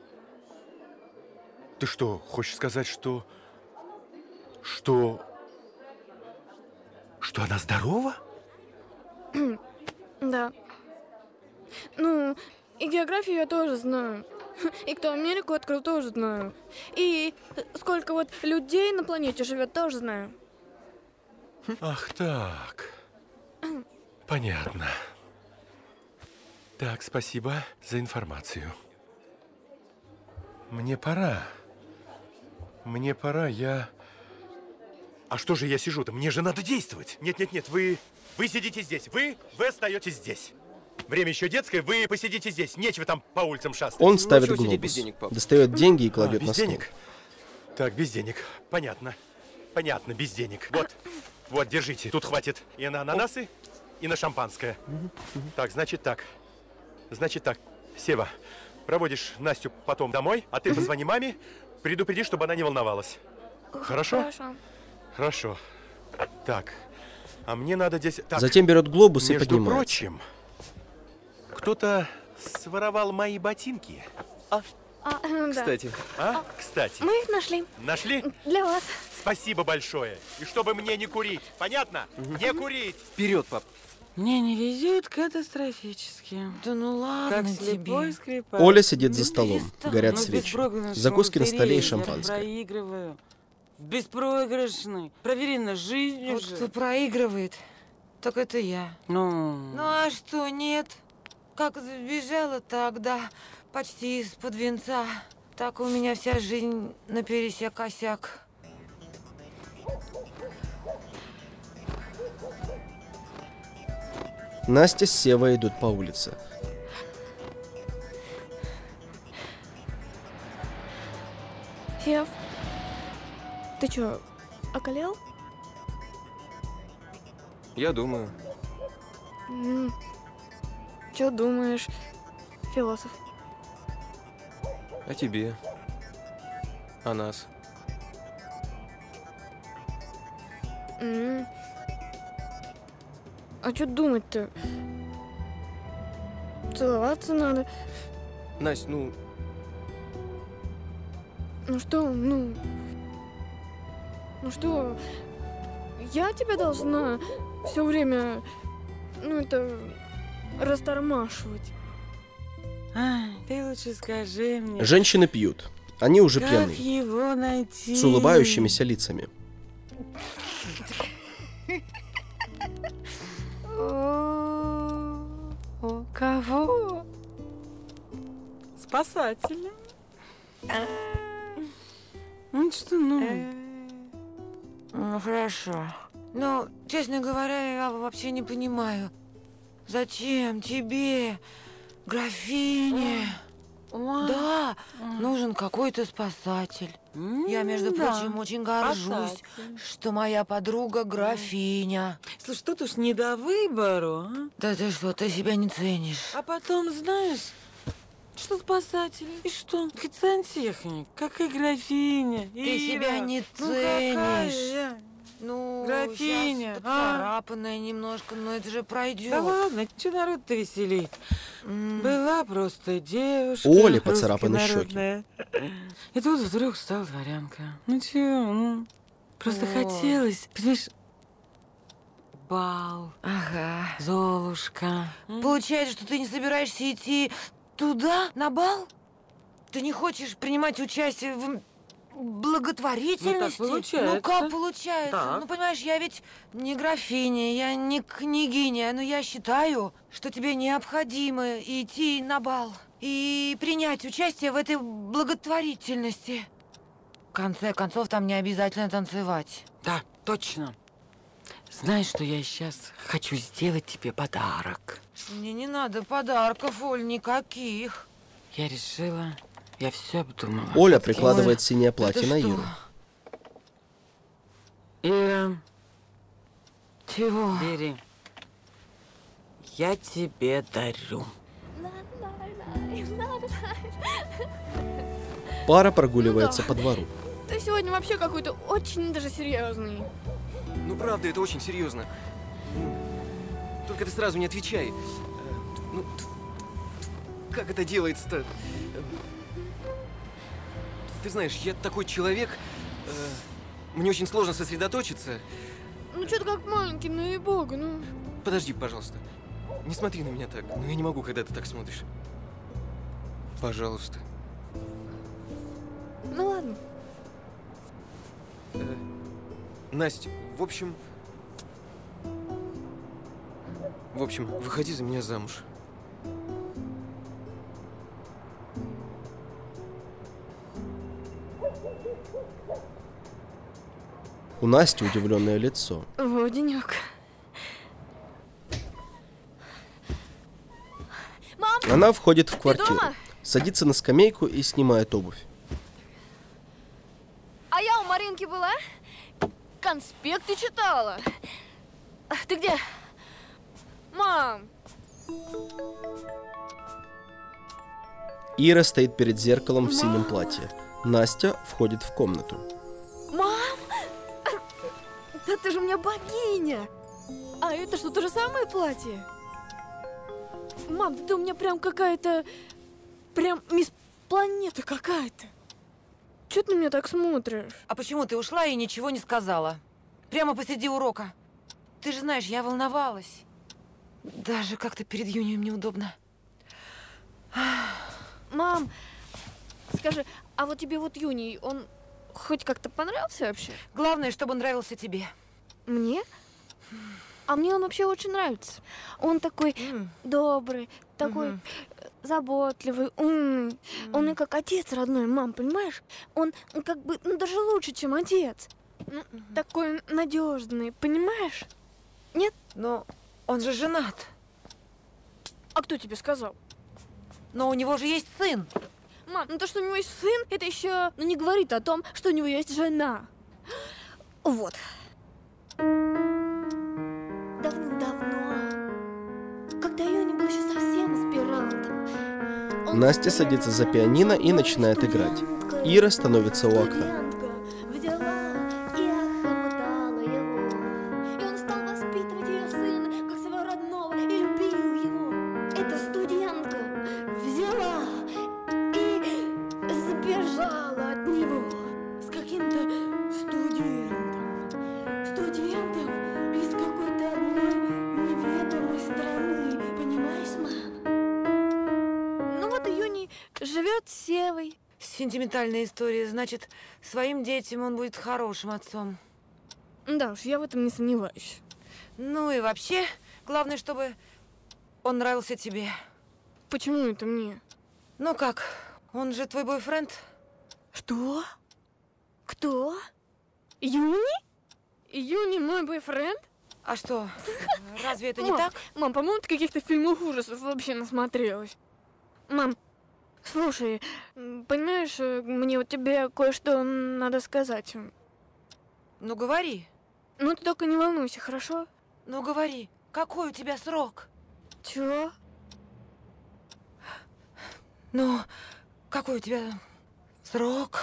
ты что, хочешь сказать, что... Что... Что она здорова? Да. Ну, и географию я тоже знаю. И кто Америку открыл, тоже знаю. И сколько вот людей на планете живет, тоже знаю. Ах так. Понятно. Так, спасибо за информацию. Мне пора. Мне пора, я... А что же я сижу-то? Мне же надо действовать. Нет, нет, нет, вы... Вы сидите здесь. Вы... Вы остаетесь здесь. Время еще детское, вы посидите здесь, нечего там по улицам шастать. Он ставит глобус, достает деньги и кладет а, без на стол. денег? Так, без денег. Понятно. Понятно, без денег. Вот, вот, держите. Тут хватит и на ананасы, и на шампанское. Так, значит так. Значит так. Сева, проводишь Настю потом домой, а ты позвони маме, предупреди, чтобы она не волновалась. Хорошо? Хорошо. Хорошо. Так, а мне надо здесь... Так, Затем берет глобус и между поднимается. прочим, кто-то своровал мои ботинки. А, э, да. Кстати. А? Кстати. Мы их нашли. Нашли? Для вас. Спасибо большое. И чтобы мне не курить. Понятно? Не курить. Вперед, пап. Мне не везет катастрофически. Да ну ладно Как тебе. слепой скрипач. Оля сидит за столом, горят Ну, свечи. беспроигрышной Закуски на столе и лотерее я шампанское. проигрываю. Беспроигрышный. Проверено жизнью Вот же. кто проигрывает, так это я. Ну... Ну а что, нет? Как сбежала тогда почти из-под венца, так у меня вся жизнь напересек-косяк. Настя с Севой идут по улице. Сев, ты чё, околел? Я думаю. М, Чё думаешь, философ? О тебе. О нас. М, А чё думать-то? Целоваться надо. Настя, ну, Ну что, ну... Ну что, я тебя должна все время, ну это, растормашивать. Ай, ты лучше скажи мне. Женщины пьют. Они уже как пьяны. его найти? С улыбающимися лицами. У кого? Спасателя. Ну что, ну... Ну, хорошо. Но, честно говоря, я вообще не понимаю, зачем тебе, графине? Да, нужен какой-то спасатель. Я, между да. прочим, очень горжусь, Спасатель. что моя подруга графиня. Слушай, тут уж не до выбору, а? Да ты что, ты себя не ценишь. А потом, знаешь, что спасатель, и что? Хоть сантехник, как и графиня. Ты Ира. себя не Ну, какая ценишь. я? Ну, Графиня, щас а? поцарапанная немножко, но это же пройдет. Да ладно, что народ-то веселит? Была просто девушка. У Оли поцарапаны руссконародная. И тут вдруг стала дворянка. Ну чего, ну, просто О. хотелось, понимаешь, бал, Ага. Золушка. Получается, что ты не собираешься идти туда, на бал? Ты не хочешь принимать участие в благотворительности? Ну, так получается. Ну, как получается? Так. Ну, понимаешь, я ведь не графиня, я не княгиня, но я считаю, что тебе необходимо идти на бал и принять участие в этой благотворительности. В конце концов, там не обязательно танцевать. Да, точно. Знаешь, что я сейчас хочу сделать тебе подарок? Мне не надо подарков, Оль, никаких. Я решила, я все обдумала. Оля прикладывает синее это платье на что? Иру. Ира, Чего? бери. Я тебе дарю. Пара прогуливается по двору. Ты сегодня вообще какой-то очень даже серьезный. ну правда, это очень серьезно. Только ты сразу не отвечай. Э, Ну, как это делается-то? Э, Ты знаешь, я такой человек, э, мне очень сложно сосредоточиться. Ну что ты как маленький, ну и бога, ну. Подожди, пожалуйста. Не смотри на меня так. Ну, я не могу, когда ты так смотришь. Пожалуйста. Ну ладно. Э, Настя, в общем... В общем, выходи за меня замуж. У Насти удивленное лицо. Во, денек. Она входит в квартиру, дома? садится на скамейку и снимает обувь. А я у Маринки была, конспекты читала. Ты где? Мам! Ира стоит перед зеркалом в синем платье. Настя входит в комнату. Мам! Да ты же у меня богиня! А это что, то же самое платье? Мам, да ты у меня прям какая-то... Прям мисс планета какая-то. Чё ты на меня так смотришь? А почему ты ушла и ничего не сказала? Прямо посреди урока. Ты же знаешь, я волновалась. Даже как-то перед Юнием неудобно. Мам, скажи, а вот тебе вот Юний, он хоть как-то понравился вообще? Главное, чтобы он нравился тебе. Мне? А мне он вообще очень нравится. Он такой mm. добрый, такой mm-hmm. заботливый, умный. Mm. Он мне как отец родной, мам, понимаешь? Он, он как бы, ну даже лучше, чем отец. Ну, mm-hmm. такой надежный, понимаешь? Нет? Но он же женат. А кто тебе сказал? Но у него же есть сын. Мам, ну то, что у него есть сын, это еще ну, не говорит о том, что у него есть жена. Вот. Давным-давно, когда Юня был еще совсем аспирантом. Настя садится за пианино и начинает играть. Ира становится у окна. Живет с Севой. Сентиментальная история. Значит, своим детям он будет хорошим отцом. Да уж, я в этом не сомневаюсь. Ну и вообще, главное, чтобы он нравился тебе. Почему это мне? Ну как, он же твой бойфренд. Что? Кто? Юни? Юни мой бойфренд? А что, разве это не мам, так? Мам, по-моему, ты каких-то фильмов ужасов вообще насмотрелась. Мам, слушай, понимаешь, мне вот тебе кое-что надо сказать. Ну, говори. Ну, ты только не волнуйся, хорошо? Ну, говори, какой у тебя срок? Чего? Ну, какой у тебя срок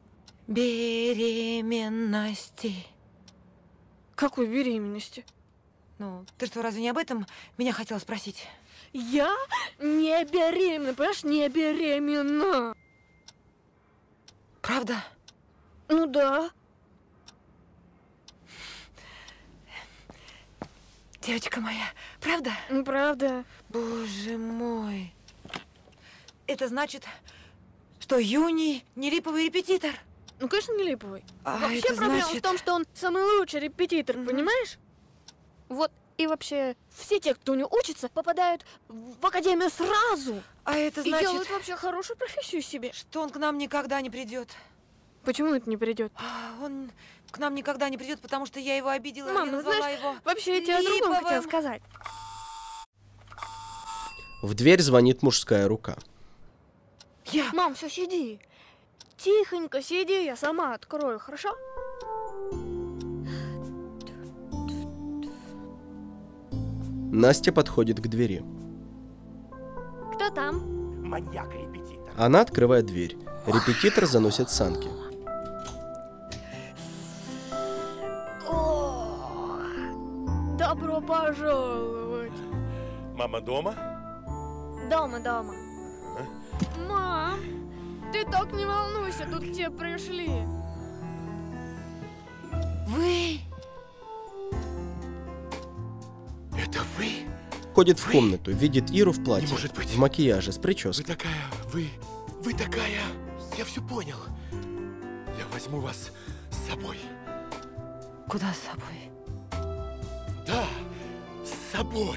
беременности? Какой беременности? Ну, ты что, разве не об этом меня хотела спросить? Я не беременна, понимаешь, не беременна. Правда? Ну да. Девочка моя, правда? Ну, правда. Боже мой. Это значит, что Юний не липовый репетитор? Ну, конечно, не липовый. А вообще это проблема значит... в том, что он самый лучший репетитор, mm-hmm. понимаешь? Вот. И вообще, все те, кто у него учится, попадают в академию сразу. А это значит... И делают вообще хорошую профессию себе. Что он к нам никогда не придет. Почему это не придет? Он к нам никогда не придет, потому что я его обидела. Мама, я ну, назвала знаешь, его вообще я тебе о другом хотела сказать. В дверь звонит мужская рука. Я. Мам, все, сиди. Тихонько сиди, я сама открою, хорошо? Настя подходит к двери. Кто там? Маньяк-репетитор. Она открывает дверь. Репетитор заносит санки. О, добро пожаловать. Мама дома? Дома, дома. А? Мам, ты так не волнуйся, тут к тебе пришли. Вы? Это вы? Входит в комнату, видит Иру в платье, Не может быть. в макияже, с прической. Вы такая, вы, вы такая. Я все понял. Я возьму вас с собой. Куда с собой? Да, с собой.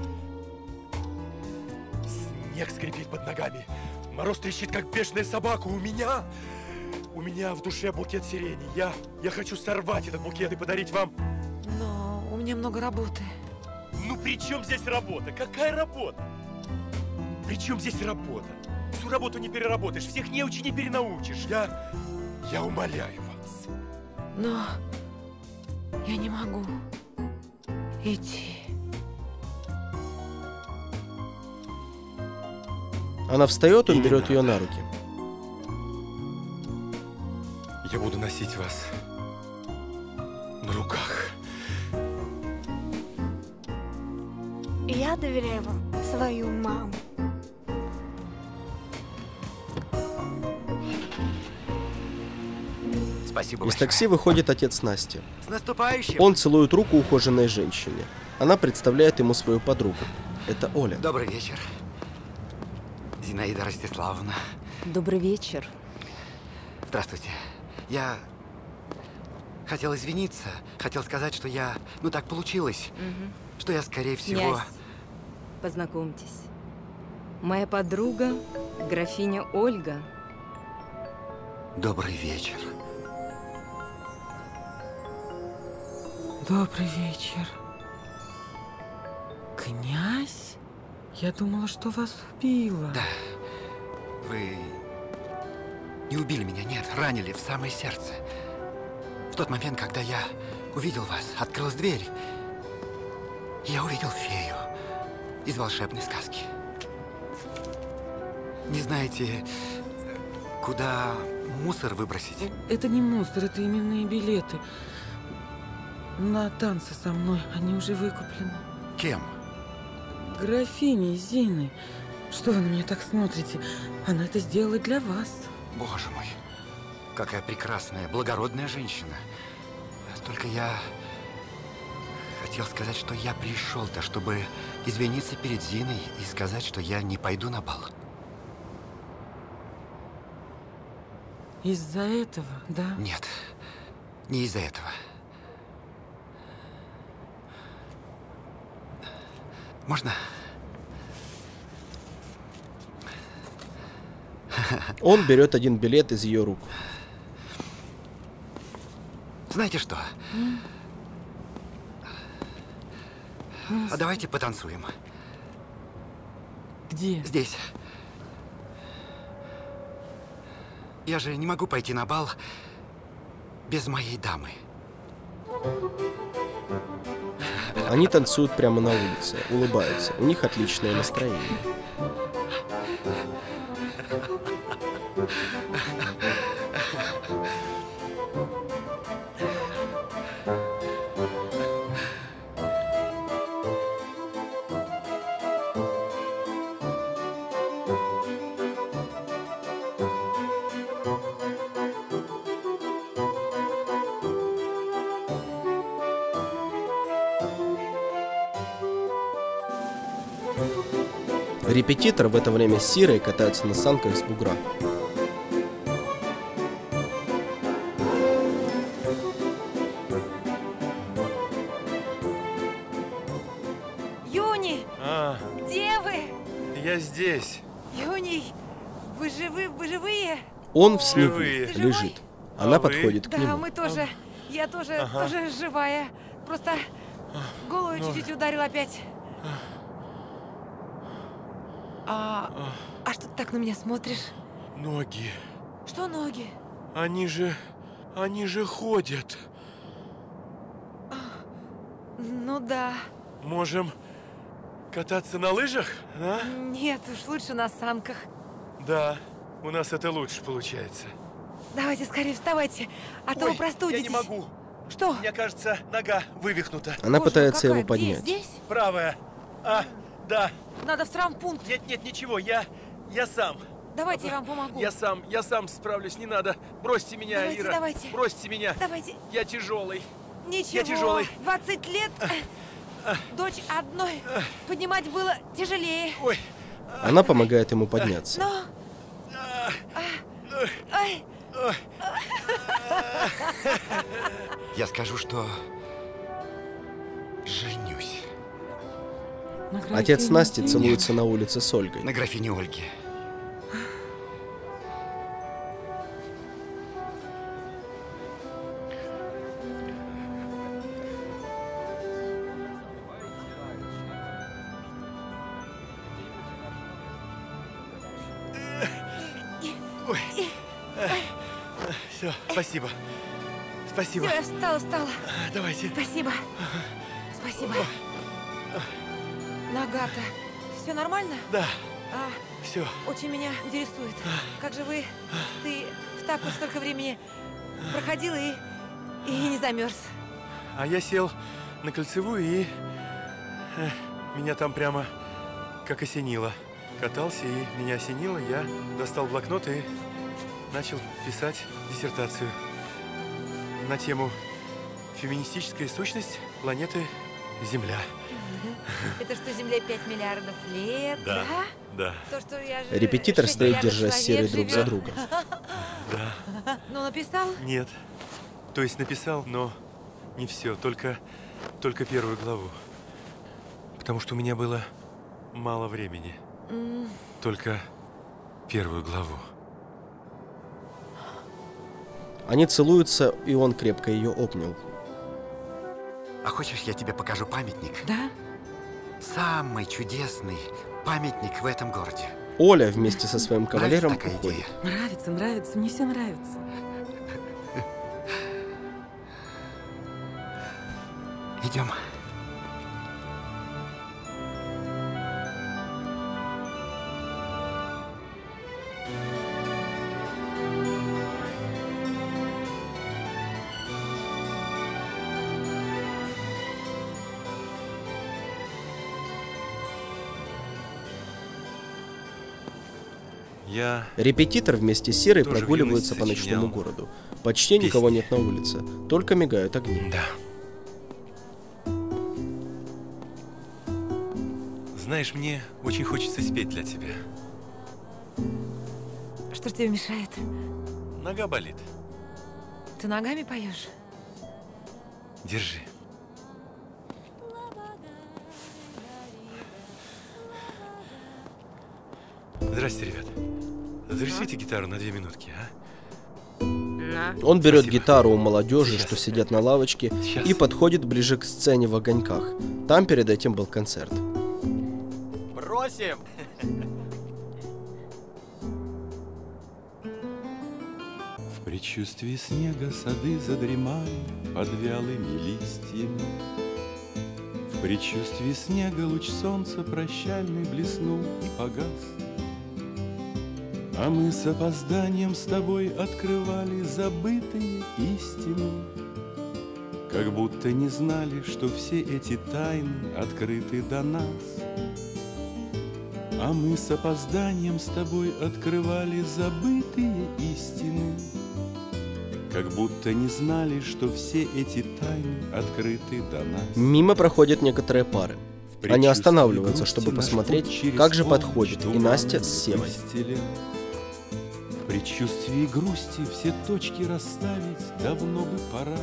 Снег скрипит под ногами. Мороз трещит, как бешеная собака. У меня, у меня в душе букет сирени. Я, я хочу сорвать этот букет и подарить вам. Но у меня много работы. Ну при чем здесь работа? Какая работа? При чем здесь работа? Всю работу не переработаешь, всех неучи не перенаучишь. Я... я умоляю вас. Но я не могу идти. Она встает, он берет ее на руки. Я буду носить вас на руках. Я доверяю вам свою маму. Спасибо Из большое. такси выходит отец Насти. С наступающим! Он целует руку ухоженной женщине. Она представляет ему свою подругу. Это Оля. Добрый вечер. Зинаида Ростиславовна. Добрый вечер. Здравствуйте. Я хотел извиниться, хотел сказать, что я... Ну, так получилось, Мгм. что я, скорее всего... Князь, познакомьтесь. Моя подруга, графиня Ольга. Добрый вечер. Добрый вечер. Князь? Я думала, что вас убило. Да. Вы не убили меня, нет, ранили в самое сердце. В тот момент, когда я увидел вас, открылась дверь, я увидел фею из волшебной сказки. Не знаете, куда мусор выбросить? Это не мусор, это именные билеты. На танцы со мной, они уже выкуплены. Кем? Графиней Зиной. Что вы на меня так смотрите? Она это сделала для вас. Боже мой, какая прекрасная, благородная женщина. Только я хотел сказать, что я пришел-то, чтобы извиниться перед Зиной и сказать, что я не пойду на бал. Из-за этого, да? Нет, не из-за этого. Можно? Он берет один билет из ее рук. Знаете что? А давайте потанцуем. Где? Здесь. Я же не могу пойти на бал без моей дамы. Они танцуют прямо на улице, улыбаются. У них отличное настроение. Репетитор в это время с Сирой катается на санках с бугра. Юни! А, Где вы? я здесь. Юний! Вы живы? Вы живые? Он в снегу Живые. Ты лежит. Она А вы? подходит к Да, нему. мы тоже. Я тоже, Ага. тоже живая. Просто голову ну. чуть-чуть ударил опять. А, а что ты так на меня смотришь? Ноги. Что ноги? Они же... они же ходят. Ну да. Можем кататься на лыжах, а? Нет, уж лучше на санках. Да, у нас это лучше получается. Давайте скорее вставайте, а то Ой, вы простудитесь. я не могу. Что? Мне кажется, нога вывихнута. Она Боже, пытается какая? его поднять. Здесь? Здесь? Правая. А, да. Надо в травмпункт. Нет, нет, ничего, я... я сам. Давайте я вам помогу. Я сам, я сам справлюсь, не надо. Бросьте меня, Давайте, Ира. давайте. Бросьте меня. Давайте. Я тяжелый. Ничего. Я тяжелый. двадцать лет. Дочь одной. Поднимать было тяжелее. Ой. Она помогает ему подняться. Но... Ай. Я скажу, что женюсь. Отец Насти целуется на улице с Ольгой. На графине Ольге. Все, спасибо. Спасибо. Все, я встала, встала. Давайте. Спасибо. Спасибо. Нога-то. Все нормально? Да. А, все. Очень меня интересует. Как же вы... Ты в тапку столько времени проходил и, и не замерз. А я сел на кольцевую и... э, меня там прямо как осенило. Катался и меня осенило. Я достал блокнот и начал писать диссертацию на тему «Феминистическая сущность планеты Земля». Это что, Земле пять миллиардов лет, да? Да. Да. То, что я же Репетитор шесть стоит, миллиардов держась человек серой друг за живет. другом. Да. Ну, написал? Нет. То есть написал, но не все, только, только первую главу. Потому что у меня было мало времени. М. Только первую главу. Они целуются, и он крепко ее обнял. А хочешь, я тебе покажу памятник? Да? Самый чудесный памятник в этом городе. Оля вместе со своим кавалером Нравится такая уходит. идея? Нравится, нравится, мне все нравится. Идем. Я... Репетитор вместе с Серой тоже в прогуливаются юности по ночному сочинял городу. Почти никого нет на улице, только мигают огни. Да. Знаешь, мне очень хочется спеть для тебя. Что ж тебе мешает? Нога болит. Ты ногами поешь? Держи. Здрасте, ребят. Разрешите гитару на две минутки, а? На. Он берет Спасибо. гитару у молодежи, что сидят на лавочке, Сейчас. и подходит ближе к сцене в огоньках. Там перед этим был концерт. Просим! В предчувствии снега сады задремали под вялыми листьями. В предчувствии снега луч солнца прощальный блеснул и погас. А мы с опозданием с тобой открывали забытые истины, как будто не знали, что все эти тайны открыты до нас. А мы с опозданием с тобой открывали забытые истины, как будто не знали, что все эти тайны открыты до нас. Мимо проходят некоторые пары. Они останавливаются, чтобы грусти наш посмотреть, путь через как же полночь подходит и туманами Настя с Севой. выстелен. В предчувствии грусти все точки расставить давно бы пора.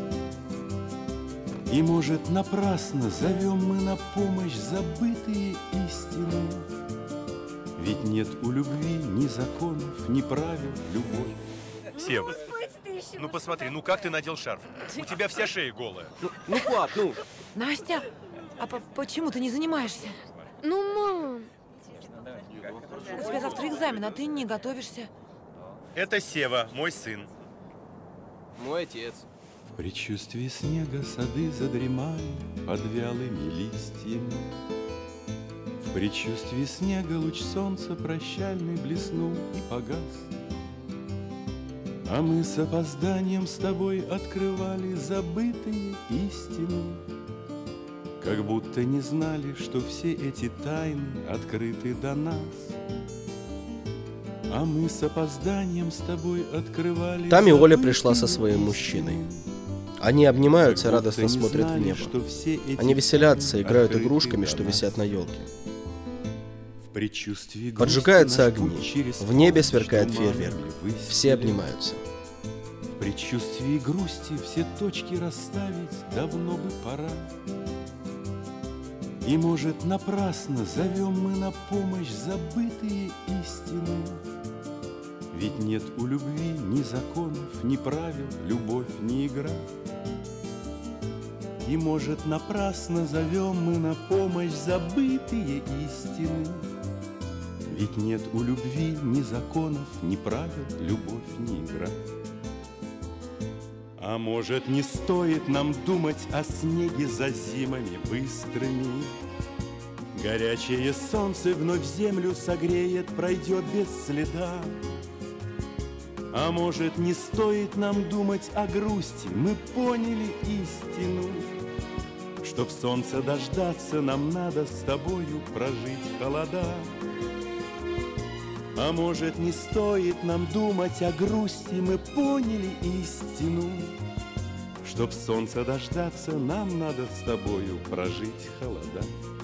И, может, напрасно зовем мы на помощь забытые истины. Ведь нет у любви ни законов, ни правил, любовь. Сева, ну посмотри, ну как ты надел шарф? У тебя вся шея голая. Ну, ну пап, ну... Настя, а по- почему ты не занимаешься? Ну, мам. У тебя завтра экзамен, а ты не готовишься. Это Сева, мой сын. Мой отец. В предчувствии снега сады задремали под вялыми листьями. В предчувствии снега луч солнца прощальный блеснул и погас. А мы с опозданием с тобой открывали забытые истины, как будто не знали, что все эти тайны открыты до нас. А мы с опозданием с тобой открывали Там и Оля забытые пришла со своим истины. мужчиной. Они обнимаются и Как радостно будто не смотрят в знали, небо. что все эти Они веселятся, тайны играют открыты игрушками, до что нас. висят на елке. В предчувствии грусти Поджигаются наш огни. путь через В небе полночь сверкает туманами фейерверк. выстелен. Все обнимаются. В предчувствии грусти все точки расставить давно бы пора. И, может, напрасно зовем мы на помощь забытые истины. Ведь нет у любви ни законов, ни правил, любовь не игра. И, может, напрасно зовем мы на помощь забытые истины. Ведь нет у любви ни законов, ни правил, любовь не игра. А может, не стоит нам думать о снеге за зимами быстрыми? Горячее солнце вновь землю согреет, пройдет без следа. А может, не стоит нам думать о грусти? Мы поняли истину. Чтоб солнца дождаться, нам надо с тобою прожить холода. А может, не стоит нам думать о грусти? Мы поняли истину. Чтоб солнца дождаться, нам надо с тобою прожить холода.